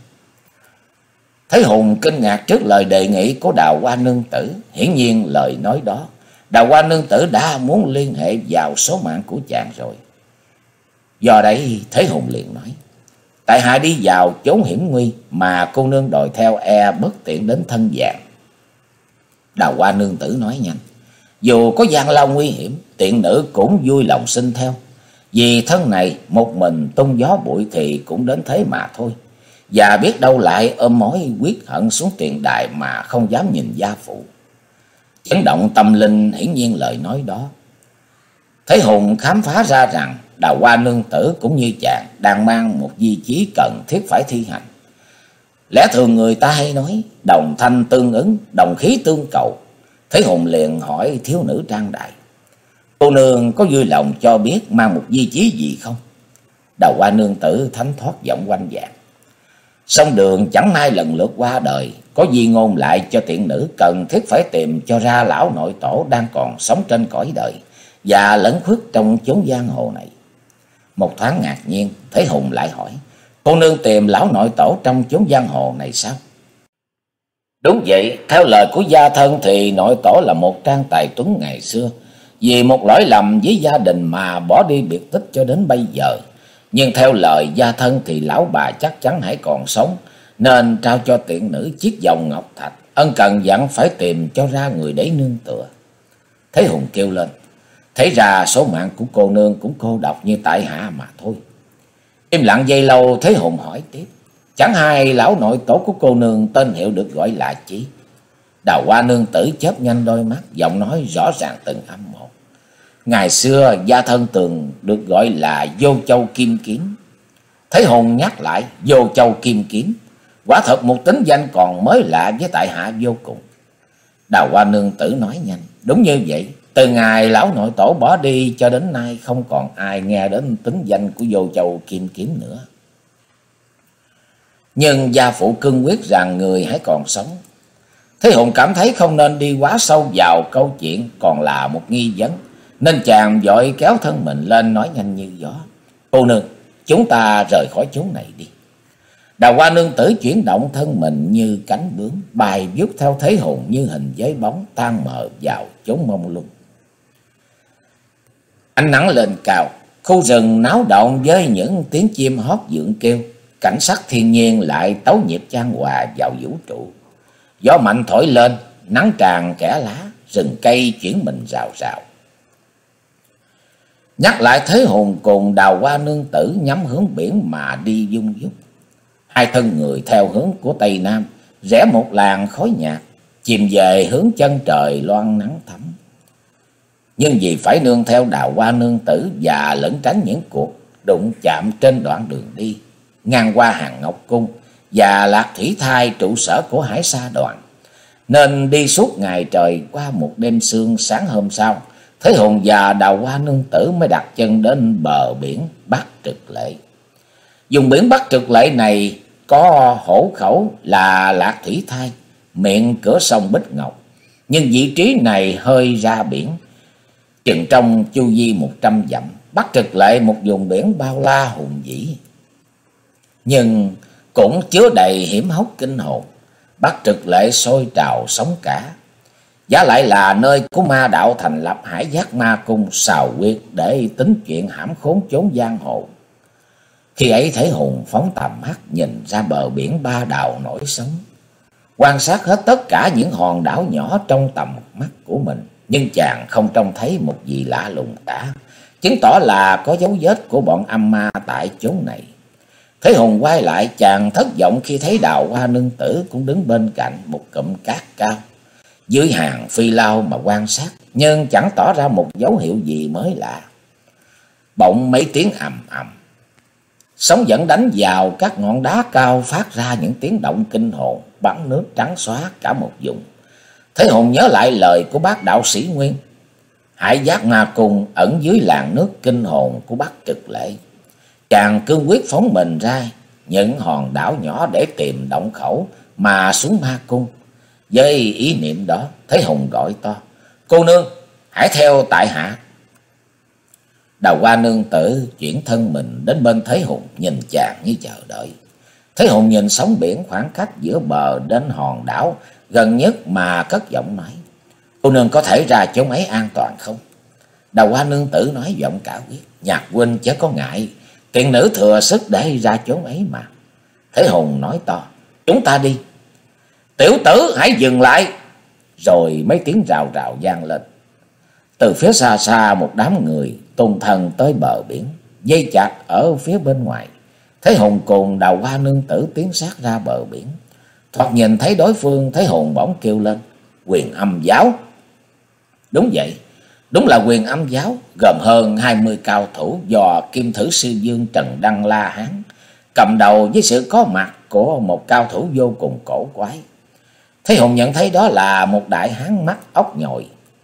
[SPEAKER 1] Thấy Hùng kinh ngạc trước lời đề nghị của Đào Hoa nương tử. Hiển nhiên lời nói đó Đào Hoa nương tử đã muốn liên hệ vào số mạng của chàng rồi. Do đấy Thế Hùng liền nói: tại hạ đi vào chốn hiểm nguy, mà cô nương đòi theo e bất tiện đến thân vàng. Đào Hoa nương tử nói nhanh: dù có gian lao nguy hiểm, tiện nữ cũng vui lòng xin theo. Vì thân này một mình tung gió bụi thì cũng đến thế mà thôi. Và biết đâu lại ôm mối quyết hận xuống tiền đài mà không dám nhìn gia phụ. Chấn động tâm linh hiển nhiên lời nói đó. Thế Hùng khám phá ra rằng Đào Hoa nương tử cũng như chàng đang mang một di chí cần thiết phải thi hành. Lẽ thường người ta hay nói đồng thanh tương ứng, đồng khí tương cầu. Thế Hùng liền hỏi thiếu nữ trang đại: cô nương có vui lòng cho biết mang một di chí gì không? Đào Hoa nương tử thánh thoát giọng quanh vàng: sông đường chẳng nay lần lượt qua đời, có di ngôn lại cho tiện nữ cần thiết phải tìm cho ra lão nội tổ đang còn sống trên cõi đời và lẫn khuất trong chốn giang hồ này. Một thoáng ngạc nhiên, Thế Hùng lại hỏi: cô nương tìm lão nội tổ trong chốn giang hồ này sao? Đúng vậy, theo lời của gia thân thì nội tổ là một trang tài tuấn ngày xưa, vì một lỗi lầm với gia đình mà bỏ đi biệt tích cho đến bây giờ. Nhưng theo lời gia thân thì lão bà chắc chắn hãy còn sống, nên trao cho tiện nữ chiếc vòng ngọc thạch, ân cần dặn phải tìm cho ra người để nương tựa. Thế Hùng kêu lên: thế ra số mạng của cô nương cũng cô độc như tại hạ mà thôi. Im lặng giây lâu, Thế Hùng hỏi tiếp: chẳng hay lão nội tổ của cô nương tên hiệu được gọi là chi? Đào Hoa nương tử chớp nhanh đôi mắt, giọng nói rõ ràng từng âm một: ngày xưa gia thân tường được gọi là Vô Châu Kim Kiếm. Thế Hùng nhắc lại: Vô Châu Kim Kiếm, quả thật một tính danh còn mới lạ với tại hạ vô cùng. Đào Hoa nương tử nói nhanh: đúng như vậy, từ ngày lão nội tổ bỏ đi cho đến nay không còn ai nghe đến tính danh của Vô Châu Kim Kiếm nữa. Nhưng gia phụ cương quyết rằng người hãy còn sống. Thế Hùng cảm thấy không nên đi quá sâu vào câu chuyện còn là một nghi vấn, nên chàng vội kéo thân mình lên nói nhanh như gió: cô nương, chúng ta rời khỏi chốn này đi. Đào Hoa nương tử chuyển động thân mình như cánh bướm, bay vút theo Thế Hùng như hình giấy bóng tan mờ vào chốn mông lung. Ánh nắng lên cao, khu rừng náo động với những tiếng chim hót vượng kêu, cảnh sắc thiên nhiên lại tấu nhịp chan hòa vào vũ trụ. Gió mạnh thổi lên, nắng tràn kẽ lá, rừng cây chuyển mình rào rào. Nhắc lại Thế Hùng cùng Đào Hoa nương tử nhắm hướng biển mà đi dung dút. Hai thân người theo hướng của Tây Nam, rẽ một làng khói nhạt, chìm về hướng chân trời loan nắng thắm. Nhưng vì phải nương theo Đào Hoa nương tử và lẩn tránh những cuộc đụng chạm trên đoạn đường đi, ngang qua Hàng Ngọc Cung và Lạc Thủy Thai trụ sở của Hải Sa Đoàn, nên đi suốt ngày trời. Qua một đêm sương, sáng hôm sau, Thế Hùng và Đào Hoa nương tử mới đặt chân đến bờ biển Bắc Trực Lệ. Vùng biển Bắc Trực Lệ này có hổ khẩu là Lạc Thủy Thai, miệng cửa sông Bích Ngọc, nhưng vị trí này hơi ra biển, chừng trong chu vi một trăm dặm. Bắc Trực Lệ một vùng biển bao la hùng vĩ, nhưng cũng chứa đầy hiểm hóc kinh hồn. Bắc Trực Lệ sôi trào sóng cả, giá lại là nơi của ma đạo thành lập Hải Giác Ma Cung xào quyệt để tính chuyện hãm khốn chốn giang hồ. Khi ấy Thế Hùng phóng tầm mắt nhìn ra bờ biển ba đào nổi sóng, quan sát hết tất cả những hòn đảo nhỏ trong tầm mắt của mình, nhưng chàng không trông thấy một gì lạ lùng cả, chứng tỏ là có dấu vết của bọn âm ma tại chốn này. Thế Hùng quay lại, chàng thất vọng khi thấy Đào Hoa nương tử cũng đứng bên cạnh một cụm cát cao, dưới hàng phi lao mà quan sát, nhưng chẳng tỏ ra một dấu hiệu gì mới lạ. Bỗng mấy tiếng ầm ầm, sóng dẫn đánh vào các ngọn đá cao phát ra những tiếng động kinh hồn, bắn nước trắng xóa cả một vùng. Thế Hùng nhớ lại lời của bác đạo sĩ Nguyên: Hải Giác Ma Cung ẩn dưới làn nước kinh hồn của Bắc Trực Lệ. Chàng cương quyết phóng mình ra những hòn đảo nhỏ để tìm động khẩu mà xuống ma cung. Với ý niệm đó, Thế Hùng gọi to: cô nương, hãy theo tại hạ. Đào Hoa nương tử chuyển thân mình đến bên Thế Hùng, nhìn chàng như chờ đợi. Thế Hùng nhìn sóng biển khoảng cách giữa bờ đến hòn đảo gần nhất mà cất giọng nói: "Cô nương có thể ra chốn ấy an toàn không?" Đào Hoa nương tử nói giọng cả quyết: "Nhạc huynh chớ có ngại, tiện nữ thừa sức để ra chốn ấy mà." Thế Hùng nói to: "Chúng ta đi." "Tiểu tử hãy dừng lại!" Rồi mấy tiếng rào rào vang lên. Từ phía xa xa một đám người tung thân tới bờ biển, dây chặt ở phía bên ngoài. Thế Hùng cùng Đào Hoa nương tử tiến sát ra bờ biển. Thoạt nhìn thấy đối phương, Thế Hùng bỗng kêu lên: "Quyền Âm giáo!" Đúng vậy, đúng là Quyền Âm giáo, gồm hơn hai mươi cao thủ do Kim Thử Sư Dương Trần Đăng La Hán cầm đầu, với sự có mặt của một cao thủ vô cùng cổ quái. Thế Hùng nhận thấy đó là một đại hán mắt ốc nhồi,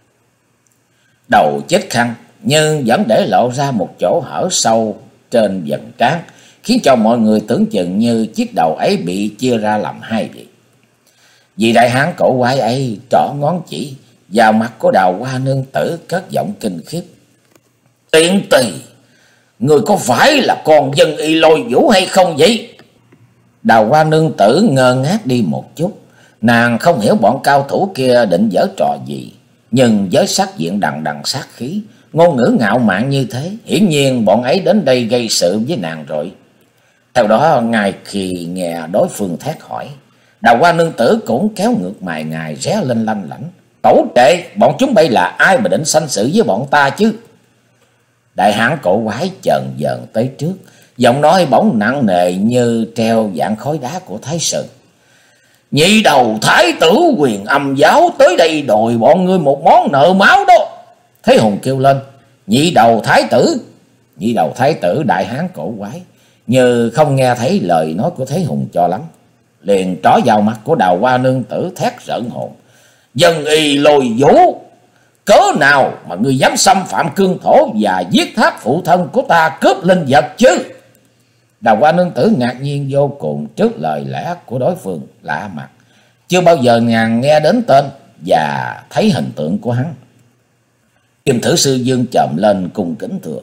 [SPEAKER 1] đầu chết khăn, nhưng vẫn để lộ ra một chỗ hở sâu trên vầng trán, khiến cho mọi người tưởng chừng như chiếc đầu ấy bị chia ra làm hai vậy. Vì đại hán cổ quái ấy trỏ ngón chỉ vào mặt của Đào Hoa nương tử, cất giọng kinh khiếp: "Tiện tỳ, người có phải là con Dân Y Lôi Vũ hay không vậy?" Đào Hoa nương tử ngơ ngác đi một chút, nàng không hiểu bọn cao thủ kia định giở trò gì, nhưng với sắc diện đằng đằng sát khí, ngôn ngữ ngạo mạn như thế, hiển nhiên bọn ấy đến đây gây sự với nàng rồi. Theo đó, ngay khi nghe đối phương thét hỏi, Đào Hoa nương tử cũng kéo ngược mày ngài ré lên lanh lảnh: "Tổ trệ, bọn chúng bay là ai mà định sanh sự với bọn ta chứ?" Đại hán cổ quái chần dần tới trước, giọng nói bỗng nặng nề như treo dạng khối đá của Thái Sơn: "Nhị đầu thái tử Quyền Âm giáo tới đây đòi bọn ngươi một món nợ máu đó." Thế Hùng kêu lên: "Nhị đầu thái tử?" Nhị đầu thái tử đại hán cổ quái như không nghe thấy lời nói của Thế Hùng cho lắm, liền trỏ vào mặt của Đào Hoa nương tử thét rợn hồn: "Dân Y Lôi Vũ, cớ nào mà ngươi dám xâm phạm cương thổ và giết thác phụ thân của ta, cướp linh vật chứ?" Đào Hoa nương tử ngạc nhiên vô cùng trước lời lẽ của đối phương lạ mặt, chưa bao giờ nàng nghe đến tên và thấy hình tượng của hắn. Kim Thử Sư Dương chồm lên cung kính thưa: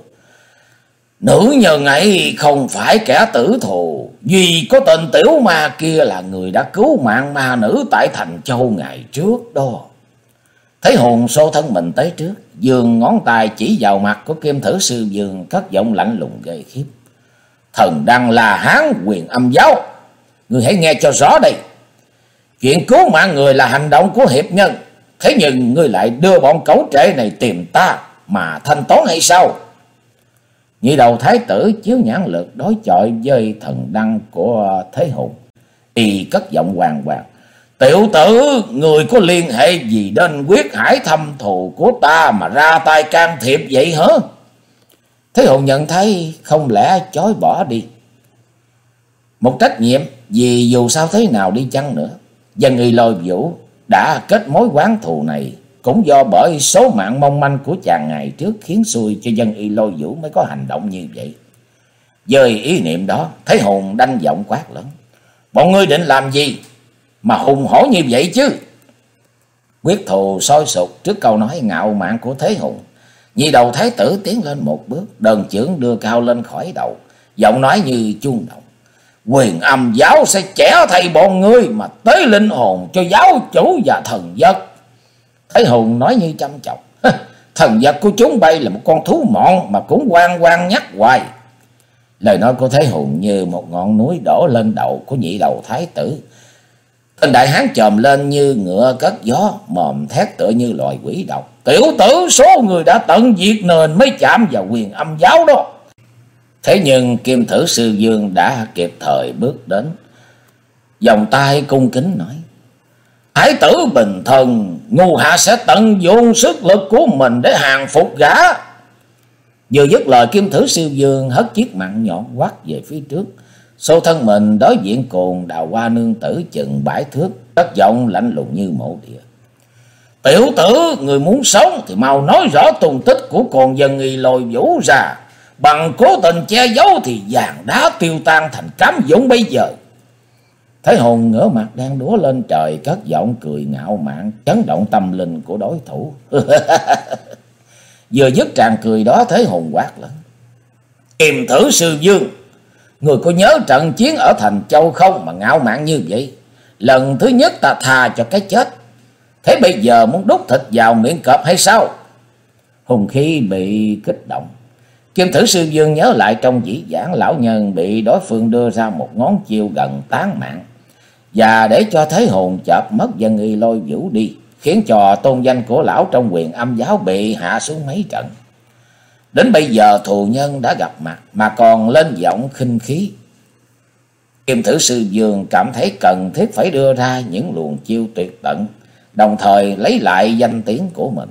[SPEAKER 1] "Nữ nhân ấy không phải kẻ tử thù, duy có tên tiểu ma kia là người đã cứu mạng ma nữ tại Thành Châu ngày trước đó." Thế Hùng xô thân mình tới trước, giương ngón tay chỉ vào mặt của Kim Thử Sư Dương, cất giọng lạnh lùng ghê khiếp: "Thần Đăng La Hán Quyền Âm giáo, ngươi hãy nghe cho rõ đây. Chuyện cứu mạng người là hành động của hiệp nhân, thế nhưng ngươi lại đưa bọn cẩu trệ này tìm ta mà thanh toán hay sao?" Nhị đầu thái tử chiếu nhãn lực đối chọi với thần đăng của Thế Hùng, y cất giọng hoàng hoàng: "Tiểu tử, người có liên hệ gì đến quyết hải thâm thù của ta mà ra tay can thiệp vậy hả?" Thế Hùng nhận thấy không lẽ chối bỏ đi một trách nhiệm, vì dù sao thế nào đi chăng nữa, Dân Y Lôi Vũ đã kết mối oán thù này cũng do bởi số mạng mong manh của chàng ngày trước khiến xui cho Dân Y Lôi Vũ mới có hành động như vậy. Với ý niệm đó, Thế Hùng đanh giọng quát lớn: "Bọn ngươi định làm gì mà hùng hổ như vậy chứ?" Quyết thù sôi sục trước câu nói ngạo mạn của Thế Hùng, nhị đầu thái tử tiến lên một bước, đơn chưởng đưa cao lên khỏi đầu, giọng nói như chuông đồng: "Quyền Âm giáo sẽ chẻ thay bọn ngươi mà tế linh hồn cho giáo chủ và thần vật." Thế Hùng nói như chăm chọc: "Thần vật của chúng bay là một con thú mọn mà cũng oan oan nhắc hoài." Lời nói của Thế Hùng như một ngọn núi đổ lên đầu của nhị đầu thái tử. Tên đại hán chồm lên như ngựa cất gió, mồm thét tựa như loài quỷ độc: "Tiểu tử, số người đã tận diệt nền mới chạm vào Quyền Âm giáo đó." Thế nhưng Kim Thử Sư Dương đã kịp thời bước đến, vòng tay cung kính nói: "Thái tử bình thần, ngu hạ sẽ tận dụng sức lực của mình để hàng phục gã." Vừa dứt lời, Kim Thử Sư Dương hất chiếc mặn nhọn quát về phía trước, xô thân mình đối diện cùng Đào Hoa nương tử chừng bãi thước, cất giọng lạnh lùng như mộ địa: "Tiểu tử, người muốn sống thì mau nói rõ tung tích của con Dân Y Lôi Vũ ra, bằng cố tình che giấu thì vàng đá tiêu tan thành cám dũng bây giờ." Thế Hùng ngửa mặt đang đúa lên trời, cất giọng cười ngạo mạn, chấn động tâm linh của đối thủ: Vừa dứt tràng cười đó, Thế Hùng quát lên: Kiềm Thử Sư Dương, người có nhớ trận chiến ở Thành Châu không mà ngạo mạn như vậy? Lần thứ nhất ta tha cho cái chết, thế bây giờ muốn đút thịt vào miệng cọp hay sao? Hùng khí bị kích động, Kiềm Thử Sư Dương nhớ lại trong dĩ vãng lão nhân bị đối phương đưa ra một ngón chiêu gần tán mạng, và để cho Thế Hùng chợp mất dân y lôi vũ đi, khiến cho tôn danh của lão trong Huyền Âm giáo bị hạ xuống mấy trận. Đến bây giờ thù nhân đã gặp mặt mà còn lên giọng khinh khí. Kiềm Thử Sư Dương cảm thấy cần thiết phải đưa ra những luồng chiêu tuyệt tận, đồng thời lấy lại danh tiếng của mình.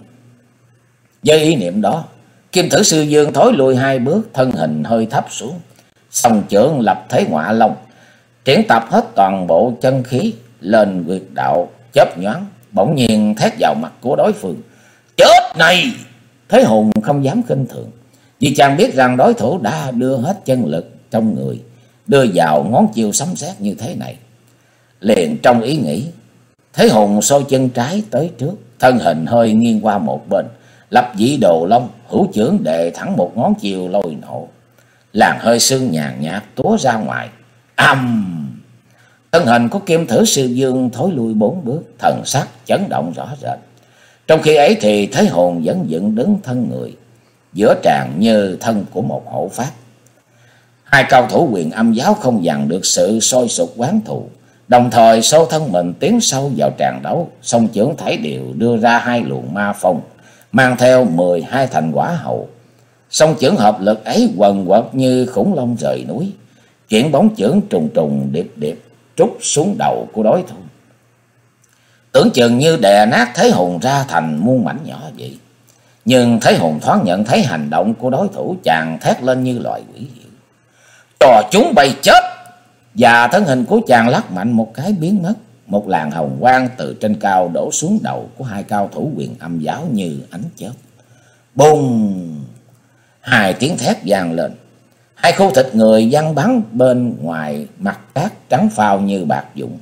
[SPEAKER 1] Với ý niệm đó, Kiềm Thử Sư Dương thối lùi hai bước, thân hình hơi thấp xuống, song chưởng lập thế ngọa long, triển tập hết toàn bộ chân khí lên quyệt đạo, chớp nhoáng bỗng nhiên thét vào mặt của đối phương: Chết này! Thế Hùng không dám khinh thường, vì chàng biết rằng đối thủ đã đưa hết chân lực trong người đưa vào ngón chiêu sấm sét như thế này. Liền trong ý nghĩ, Thế Hùng xôi chân trái tới trước, thân hình hơi nghiêng qua một bên, lập dĩ đồ long, hữu chưởng đệ thẳng một ngón chiều lôi nổ. Làn hơi sương nhàn nhạt túa ra ngoài. Âm! Thân hình của Kiềm Thử Sư Dương thối lui bốn bước, thần sắc chấn động rõ rệt. Trong khi ấy thì Thế Hùng vẫn dựng đứng thân người giữa tràng như thân của một hổ phát. Hai cao thủ Huyền Âm giáo không dằn được sự sôi sục oán thù, đồng thời xô thân mình tiến sâu vào tràng đấu, song chưởng thảy đều đưa ra hai luồng ma phong, mang theo mười hai thành quả hậu. Song chưởng hợp lực ấy quần quật như khủng long rời núi, chuyển bóng chưởng trùng trùng điệp điệp trút xuống đầu của đối thủ, tưởng chừng như đè nát Thế Hùng ra thành muôn mảnh nhỏ vậy. Nhưng Thế Hùng thoáng nhận thấy hành động của đối thủ, chàng thét lên như loài quỷ dữ: Trò chúng bay chết! Và thân hình của chàng lắc mạnh một cái biến mất. Một làn hồng quang từ trên cao đổ xuống đầu của hai cao thủ Huyền Âm giáo như ánh chớp. Bùng! Hai tiếng thét vang lên, hai khu thịt người văng bắn bên ngoài mặt cát trắng phao như bạc dụng.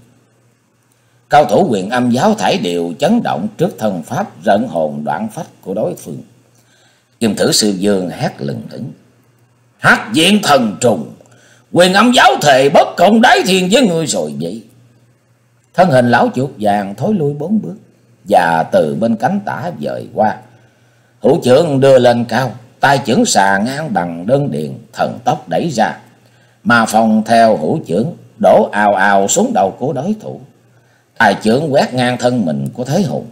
[SPEAKER 1] Cao thủ Huyền Âm giáo thảy đều chấn động trước thân pháp rợn hồn đoạn phách của đối phương. Kiềm Thử Sư Dương hét lừng lững: Hắc diện thần trùng, Huyền Âm giáo thề bất cộng đái thiên với người rồi vậy. Thân hình lão chuột vàng thối lui bốn bước, và từ bên cánh tả dời qua, hữu chưởng đưa lên cao, tay chưởng xà ngang bằng đơn điền, thần tốc đẩy ra, mà phòng theo hữu chưởng đổ ào ào xuống đầu của đối thủ. Tài chưởng quét ngang thân mình của Thế Hùng,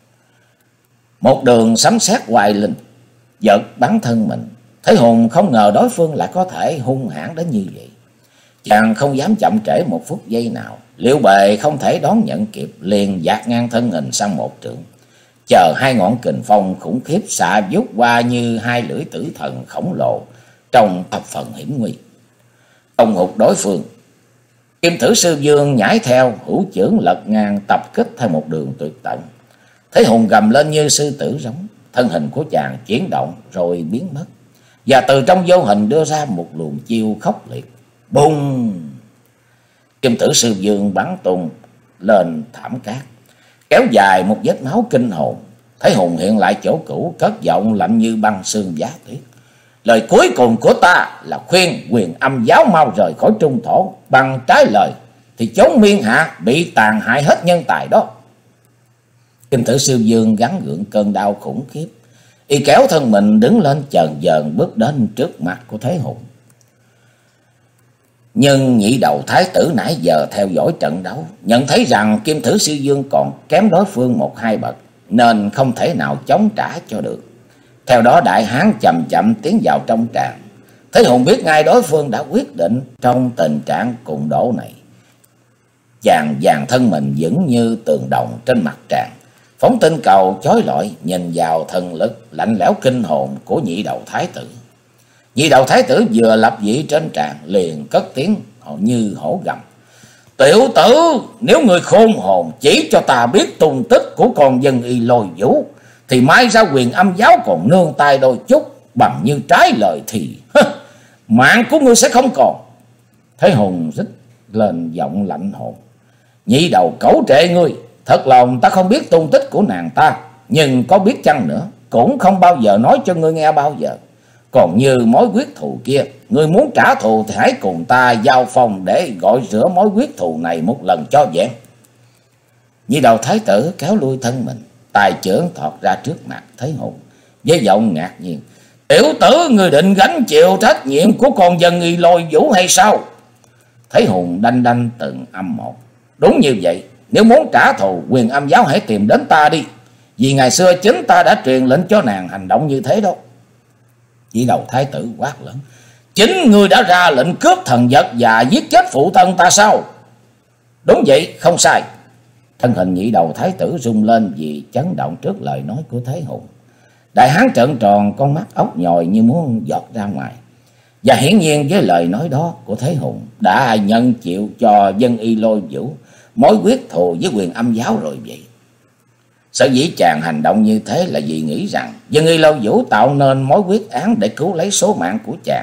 [SPEAKER 1] một đường sấm sét hoài linh giật bắn thân mình. Thế Hùng không ngờ đối phương lại có thể hung hãn đến như vậy. Chàng không dám chậm trễ một phút giây nào, Liễu Bệ không thể đón nhận kịp, liền dạt ngang thân hình sang một trượng, chờ hai ngọn kình phong khủng khiếp xạ vút qua như hai lưỡi tử thần khổng lồ, trông thập phần hiểm nguy. Không hụt đối phương, Kiềm Thử Sư Dương nhảy theo, hữu chưởng lật ngang tập kích theo một đường tuyệt tận. Thế Hùng gầm lên như sư tử giống, thân hình của chàng chuyển động rồi biến mất, và từ trong vô hình đưa ra một luồng chiêu khốc liệt. Bùng! Kiềm Thử Sư Dương bắn tung lên thảm cát, kéo dài một vết máu kinh hồn. Thế Hùng hiện lại chỗ cũ, cất giọng lạnh như băng sương giá tuyết: Lời cuối cùng của ta là khuyên Huyền Âm giáo mau rời khỏi trung thổ, bằng trái lời thì chốn miên hạ bị tàn hại hết nhân tài đó. Kiềm Thử Sư Dương gắng gượng cơn đau khủng khiếp, y kéo thân mình đứng lên chần dần bước đến trước mặt của Thế Hùng. Nhưng nhị đầu thái tử nãy giờ theo dõi trận đấu, nhận thấy rằng Kiềm Thử Sư Dương còn kém đối phương một hai bậc, nên không thể nào chống trả cho được. Theo đó đại hán chậm chậm tiến vào trong tràng. Thế Hùng biết ngay đối phương đã quyết định trong tình trạng cùng đổ này. Chàng dàn thân mình vững như tường đồng trên mặt tràng, phóng tinh cầu chói lọi nhìn vào thần lực lạnh lẽo kinh hồn của nhị đầu thái tử. Nhị đầu thái tử vừa lập vị trên tràng liền cất tiếng như hổ gầm: Tiểu tử, nếu người khôn hồn chỉ cho ta biết tung tích của con dân y lôi vũ, thì mai ra Huyền Âm giáo còn nương tay đôi chút, bằng như trái lời thì mạng của ngươi sẽ không còn. Thế Hùng rít lên giọng lạnh hồn: Nhị đầu cẩu trệ ngươi, thật lòng ta không biết tung tích của nàng ta, nhưng có biết chăng nữa cũng không bao giờ nói cho ngươi nghe bao giờ. Còn như mối quyết thù kia, ngươi muốn trả thù thì hãy cùng ta giao phong để gọi rửa mối quyết thù này một lần cho vẹn. Nhị đầu thái tử kéo lui thân mình, tài chưởng thọt ra trước mặt Thế Hùng với giọng ngạc nhiên: tiểu tử, ngươi định gánh chịu trách nhiệm của con dân Y Lôi Vũ hay sao? Thế Hùng đanh đanh từng âm một: đúng như vậy, nếu muốn trả thù, Quyền Âm giáo hãy tìm đến ta đi, vì ngày xưa chính ta đã truyền lệnh cho nàng hành động như thế đó. Chỉ đầu thái tử quát lớn: chính ngươi đã ra lệnh cướp thần vật và giết chết phụ thân ta sao? Đúng vậy, không sai. Thân hình nhị đầu thái tử rung lên vì chấn động trước lời nói của Thế Hùng. Đại hán trợn tròn con mắt ốc nhòi như muốn giọt ra ngoài. Và hiển nhiên với lời nói đó của Thế Hùng đã nhân chịu cho dân Y Lôi Vũ mối quyết thù với Quyền Âm giáo rồi vậy. Sở dĩ chàng hành động như thế là vì nghĩ rằng dân Y Lôi Vũ tạo nên mối quyết án để cứu lấy số mạng của chàng.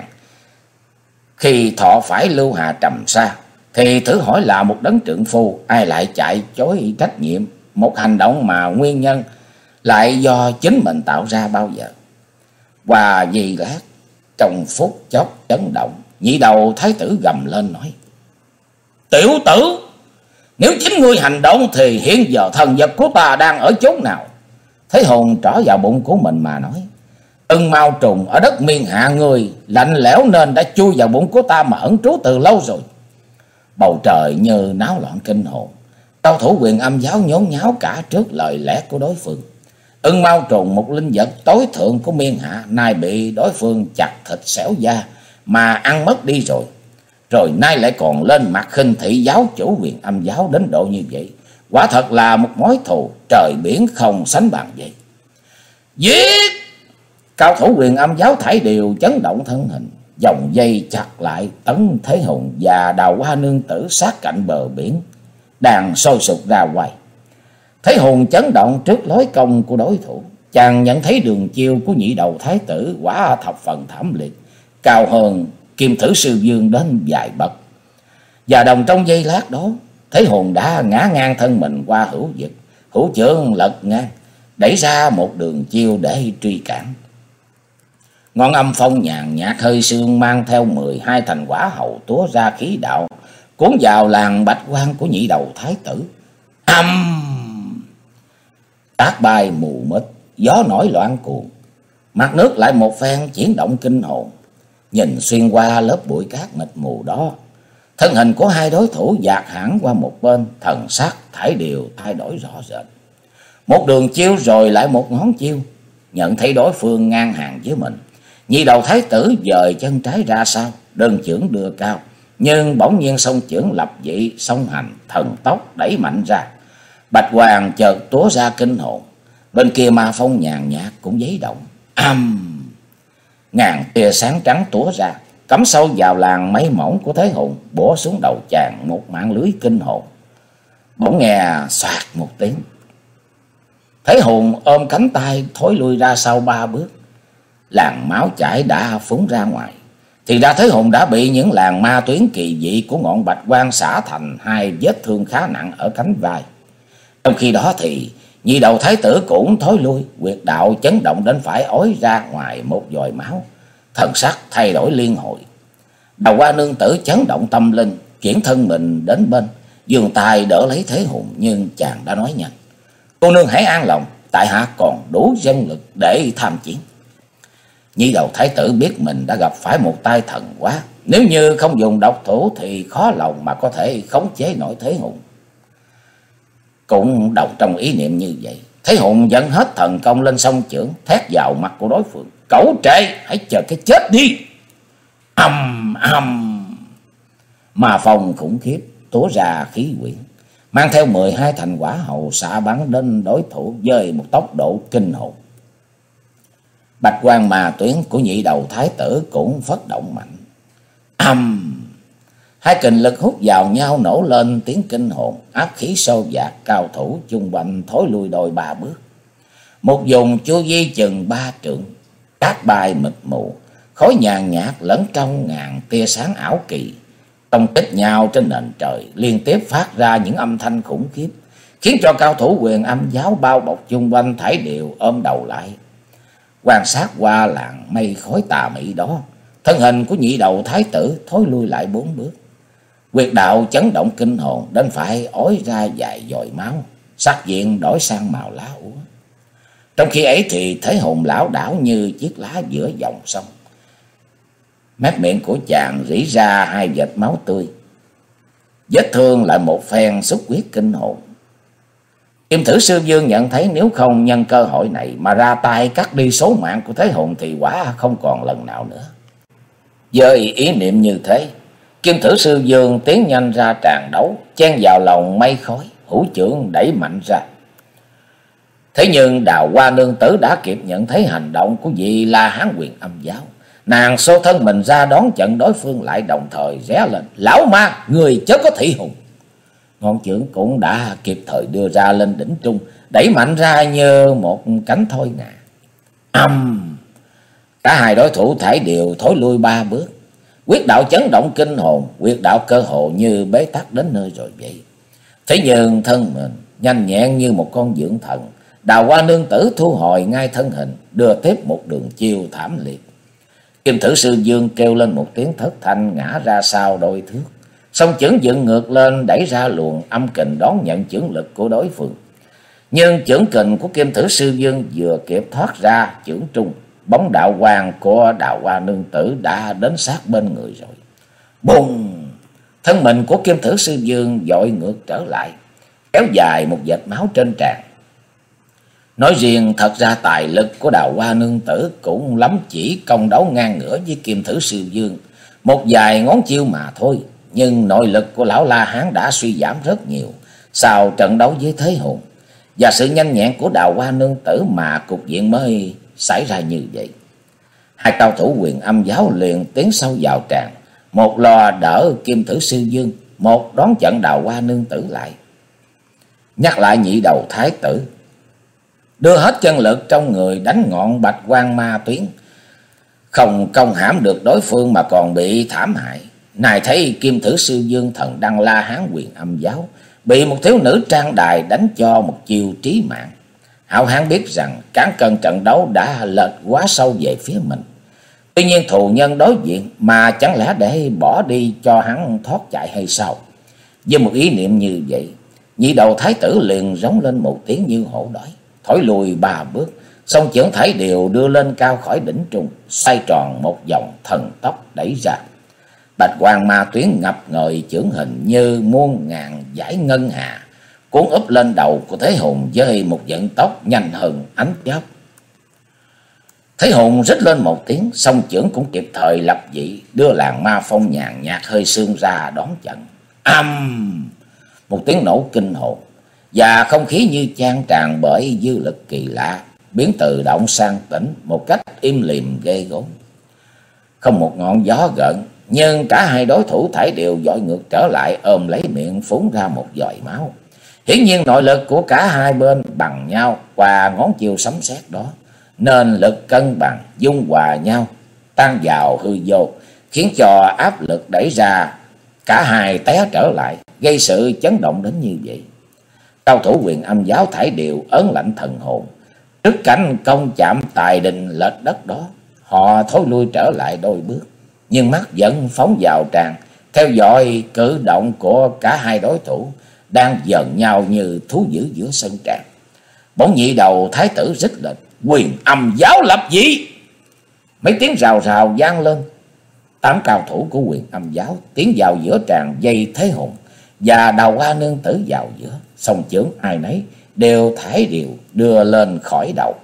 [SPEAKER 1] Khi thọ phải lưu hà trầm xa, thì thử hỏi là một đấng trượng phu ai lại chạy chối trách nhiệm một hành động mà nguyên nhân lại do chính mình tạo ra bao giờ. Và vì lát, trong phút chốc chấn động, nhị đầu thái tử gầm lên nói: tiểu tử, nếu chính ngươi hành động thì hiện giờ thần vật của ta đang ở chốn nào? Thế Hùng trỏ vào bụng của mình mà nói: ưng mao trùng ở đất miên hạ người lạnh lẽo nên đã chui vào bụng của ta mà ẩn trú từ lâu rồi. Bầu trời như náo loạn kinh hồn, cao thủ Quyền Âm giáo nhốn nháo cả trước lời lẽ của đối phương. Ưng mao trùng, một linh vật tối thượng của miên hạ, nay bị đối phương chặt thịt xẻo da mà ăn mất đi rồi. Rồi nay lại còn lên mặt khinh thị giáo chủ Quyền Âm giáo đến độ như vậy. Quả thật là một mối thù trời biển không sánh bằng vậy. Giết! Cao thủ Quyền Âm giáo thảy đều chấn động thân hình, vòng dây chặt lại tấn Thế Hùng và Đào Hoa nương tử sát cạnh bờ biển đang sôi sục ra ngoài. Thế Hùng chấn động trước lối công của đối thủ, chàng nhận thấy đường chiêu của nhị đầu thái tử quả thập phần thảm liệt, cao hơn Kim Thử Sư Dương đến vài bậc. Và đồng trong giây lát đó, Thế Hùng đã ngã ngang thân mình qua hữu vực, hữu chưởng lật ngang, đẩy ra một đường chiêu để truy cản. Ngọn âm phong nhàn nhạt hơi sương mang theo mười hai thành quả hầu túa ra khí đạo, cuốn vào làng bạch quan của nhị đầu thái tử. Âm! Cát bay mù mịt, gió nổi loạn cuồng, mặt nước lại một phen chuyển động kinh hồn. Nhìn xuyên qua lớp bụi cát mịt mù đó, thân hình của hai đối thủ dạt hẳn qua một bên, thần sắc thảy đều thay đổi rõ rệt. Một đường chiêu rồi lại một ngón chiêu, nhận thấy đối phương ngang hàng với mình, nhị đầu thái tử dời chân trái ra sau, đơn chưởng đưa cao, nhưng bỗng nhiên song chưởng lập dị, song hành thần tốc đẩy mạnh ra. Bạch Hoàng chợt túa ra kinh hồn, bên kia ma phong nhàn nhạt cũng giấy động. Âm! Ngàn tia sáng trắng túa ra, cắm sâu vào làn máy mỏng của Thế Hùng, bổ xuống đầu chàng một mạng lưới kinh hồn. Bỗng nghe xoạt một tiếng, Thế Hùng ôm cánh tay thối lui ra sau ba bước, làn máu chảy đã phúng ra ngoài. Thì ra Thế Hùng đã bị những làn ma tuyến kỳ dị của ngọn bạch quan xả thành hai vết thương khá nặng ở cánh vai. Trong khi đó thì nhị đầu thái tử cũng thối lui, huyệt đạo chấn động đến phải ói ra ngoài một vòi máu, thần sắc thay đổi liên hồi. Đào Hoa nương tử chấn động tâm linh, chuyển thân mình đến bên, giương tay đỡ lấy Thế Hùng, nhưng chàng đã nói nhanh: cô nương hãy an lòng, tại hạ còn đủ dân lực để tham chiến. Nhị đầu thái tử biết mình đã gặp phải một tay thần quá, nếu như không dùng độc thủ thì khó lòng mà có thể khống chế nổi Thế Hùng. Cũng đồng trong ý niệm như vậy, Thế Hùng dẫn hết thần công lên song chưởng, thét vào mặt của đối phương: cẩu trệ, hãy chờ cái chết đi! Ầm ầm! Mà phong khủng khiếp túa ra khí quyển, mang theo mười hai thành quả hầu xạ bắn đến đối thủ với một tốc độ kinh hồn. Bạch quan mà tuyến của nhị đầu thái tử cũng phất động mạnh. Âm! Hai kình lực hút vào nhau nổ lên tiếng kinh hồn, áp khí sâu dạt, cao thủ chung quanh thối lui đôi ba bước. Một vùng chu vi chừng ba trượng, cát bay mịt mù, khói nhàn nhạt lẫn trong ngàn tia sáng ảo kỳ, tông kích nhau trên nền trời, liên tiếp phát ra những âm thanh khủng khiếp, khiến cho cao thủ Quyền Âm giáo bao bọc chung quanh thảy đều ôm đầu lại. Quan sát qua làn mây khói tà mị đó, thân hình của nhị đầu thái tử thối lui lại bốn bước. Huyệt đạo chấn động kinh hồn, đến phải ói ra vài giọt máu, sắc diện đổi sang màu lá úa. Trong khi ấy thì Thế Hùng lảo đảo như chiếc lá giữa dòng sông. Mép miệng của chàng rỉ ra hai vệt máu tươi. Vết thương lại một phen xúc huyết kinh hồn. Kim Thử Sư Dương nhận thấy nếu không nhân cơ hội này mà ra tay cắt đi số mạng của Thế Hùng thì quả không còn lần nào nữa. Với ý niệm như thế, Kim Thử Sư Dương tiến nhanh ra tràn đấu, chen vào lòng mây khói, hữu chưởng đẩy mạnh ra. Thế nhưng Đào Hoa nương tử đã kịp nhận thấy hành động của vị La Hán Huyền Âm Giáo. Nàng xô thân mình ra đón trận đối phương, lại đồng thời ré lên: "Lão ma, người chớ có thị hùng!" Ngọn chưởng cũng đã kịp thời đưa ra lên đỉnh trung, đẩy mạnh ra như một cánh thôi ngà. Âm! Cả hai đối thủ thảy đều thối lui ba bước. Quyết đạo chấn động kinh hồn, quyết đạo cơ hồ như bế tắc đến nơi rồi vậy. Thế nhưng thân mình nhanh nhẹn như một con dưỡng thần, Đào Hoa nương tử thu hồi ngay thân hình, đưa tiếp một đường chiêu thảm liệt. Kim Thử Sư Dương kêu lên một tiếng thất thanh, ngã ra sau đôi thước. Song chưởng dựng ngược lên, đẩy ra luồng âm kình đón nhận chưởng lực của đối phương. Nhưng chưởng kình của Kim Thử Sư Dương vừa kịp thoát ra chưởng trung, bóng đạo quang của Đào Hoa nương tử đã đến sát bên người rồi. Bùng! Thân mình của Kim Thử Sư Dương dội ngược trở lại, kéo dài một vệt máu trên trán. Nói riêng thật ra tài lực của Đào Hoa nương tử cũng lắm chỉ công đấu ngang ngửa với Kim Thử Sư Dương một vài ngón chiêu mà thôi. Nhưng nội lực của lão La Hán đã suy giảm rất nhiều sau trận đấu với Thế Hùng, và sự nhanh nhẹn của Đào Hoa nương tử mà cục diện mới xảy ra như vậy. Hai cao thủ Huyền Âm Giáo liền tiến sâu vào tràng, một lo đỡ Kim Thử Sư Dương, một đón trận Đào Hoa nương tử lại. Nhắc lại nhị đầu thái tử, đưa hết chân lực trong người đánh ngọn bạch quang ma tuyến, không công hãm được đối phương mà còn bị thảm hại. Này thấy Kim Thử Sư Dương thần đăng La Hán Huyền Âm Giáo bị một thiếu nữ trang đài đánh cho một chiêu trí mạng. Hảo Hán biết rằng cán cân trận đấu đã lệch quá sâu về phía mình. Tuy nhiên thù nhân đối diện mà chẳng lẽ để bỏ đi cho hắn thoát chạy hay sao? Với một ý niệm như vậy, nhị đầu thái tử liền rống lên một tiếng như hổ đói, thổi lùi ba bước, song chưởng thảy đều đưa lên cao khỏi đỉnh trung, xoay tròn một vòng thần tốc đẩy ra. Bạch quang ma tuyến ngập ngời chưởng hình như muôn ngàn dải ngân hà, cuốn úp lên đầu của Thế Hùng với một vận tốc nhanh hơn ánh chớp. Thế Hùng rít lên một tiếng, song chưởng cũng kịp thời lập dị, đưa làn ma phong nhàn nhạt hơi sương ra đón trận. Âm! Một tiếng nổ kinh hồn, và không khí như chan tràn bởi dư lực kỳ lạ, biến từ động sang tĩnh một cách im lìm ghê gớm. Không một ngọn gió gợn, nhưng cả hai đối thủ thảy đều dội ngược trở lại, ôm lấy miệng phun ra một giọt máu. Hiển nhiên nội lực của cả hai bên bằng nhau qua ngón chiêu sấm sét đó, nên lực cân bằng dung hòa nhau, tan vào hư vô, khiến cho áp lực đẩy ra cả hai té trở lại, gây sự chấn động đến như vậy. Cao thủ Huyền Âm Giáo thảy đều ớn lạnh thần hồn trước cảnh công chạm tài đình lệch đất đó. Họ thối lui trở lại đôi bước, nhưng mắt vẫn phóng vào tràng, theo dõi cử động của cả hai đối thủ đang giận nhau như thú dữ giữa sân tràng. Bỗng nhị đầu thái tử rít lên: Huyền Âm Giáo lập dị! Mấy tiếng rào rào vang lên. Tám cao thủ của Huyền Âm Giáo tiến vào giữa tràng, dây Thế Hùng và Đào Hoa nương tử vào giữa, song chưởng ai nấy đều thải đều đưa lên khỏi đầu.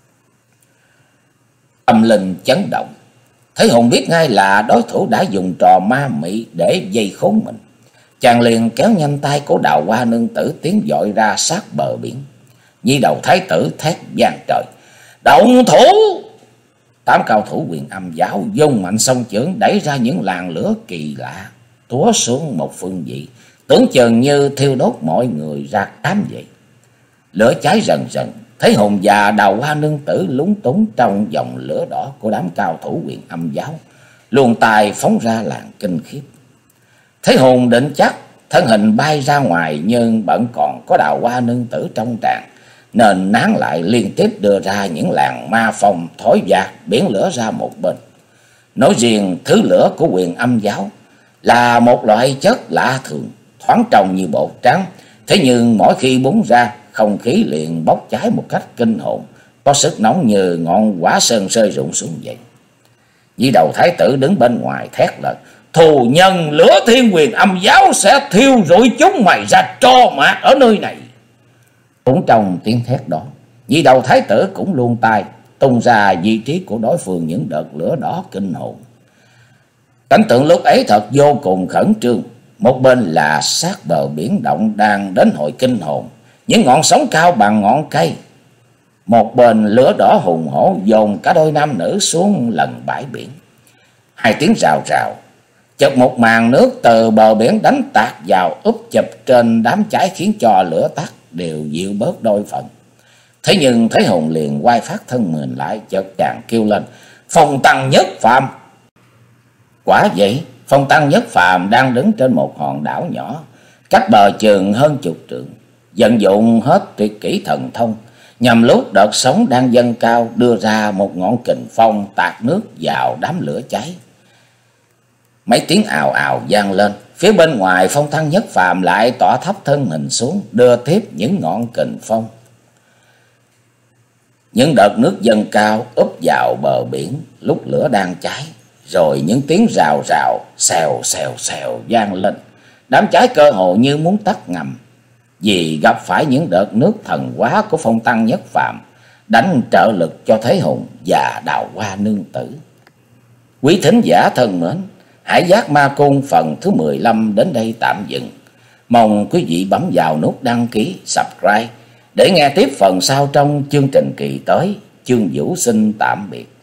[SPEAKER 1] Tâm linh chấn động, Thế Hùng biết ngay là đối thủ đã dùng trò ma mị để dây khốn mình. Chàng liền kéo nhanh tay của Đào Hoa nương tử tiến dội ra sát bờ biển. Nhi đầu thái tử thét vang trời: Động thủ! Tám cao thủ Huyền Âm Giáo vung mạnh song chưởng, đẩy ra những làn lửa kỳ lạ túa xuống một phương vị, tưởng chừng như thiêu đốt mọi người ra cám vậy. Lửa cháy rần rần, Thế Hùng và Đào Hoa nương tử lúng túng trong dòng lửa đỏ của đám cao thủ Huyền Âm Giáo, luồn tài phóng ra làn kinh khiếp. Thế Hùng định chắc thân hình bay ra ngoài, nhưng bận còn có Đào Hoa nương tử trong tràng. nên nán lại liên tiếp đưa ra những làn ma phong thổi dạt biển lửa ra một bên. Nói riêng thứ lửa của Huyền Âm giáo là một loại chất lạ thường, thoáng trông như bột trắng, thế nhưng mỗi khi búng ra, không khí liền bốc cháy một cách kinh hồn, có sức nóng như ngọn quả sơn rơi rụng xuống vậy. Di Đầu Thái tử đứng bên ngoài thét lên: "Thù nhân lửa Thiên Huyền Âm giáo sẽ thiêu rụi chúng mày ra tro mạc ở nơi này." Cũng trong tiếng thét đó, Di Đầu Thái tử cũng luồn tay tung ra vị trí của đối phương những đợt lửa đỏ kinh hồn. Cảnh tượng lúc ấy thật vô cùng khẩn trương. Một bên là sát bờ biển động đang đến hồi kinh hồn, những ngọn sóng cao bằng ngọn cây. Một bên lửa đỏ hùng hổ dồn cả đôi nam nữ xuống lần bãi biển. Hai tiếng rào rào, chợt một màn nước từ bờ biển đánh tạt vào úp chụp trên đám cháy, khiến cho lửa tắt đều dịu bớt đôi phần. Thế nhưng Thế Hùng liền quay phát thân mình lại, chợt chàng kêu lên: "Phong Tăng Nhất Phàm!" Quả vậy, Phong Tăng Nhất Phàm đang đứng trên một hòn đảo nhỏ, cách bờ chừng hơn chục trượng, vận dụng hết tuyệt kỹ thần thông, nhằm lúc đợt sóng đang dâng cao đưa ra một ngọn kình phong tạt nước vào đám lửa cháy. Mấy tiếng ào ào vang lên, phía bên ngoài Phong Tăng Nhất Phàm lại tỏa thấp thân mình xuống, đưa tiếp những ngọn kình phong. Những đợt nước dâng cao úp vào bờ biển lúc lửa đang cháy, rồi những tiếng rào rào xèo xèo xèo vang lên. Đám cháy cơ hồ như muốn tắt ngầm, vì gặp phải những đợt nước thần hóa của Phong Tăng Nhất Phàm đánh trợ lực cho Thế Hùng và Đào Hoa nương tử. Quý thính giả thân mến, Hải Giác Ma Cung phần thứ mười lăm đến đây tạm dừng. Mong quý vị bấm vào nút đăng ký, subscribe để nghe tiếp phần sau trong chương trình kỳ tới. Chương Vũ xin tạm biệt.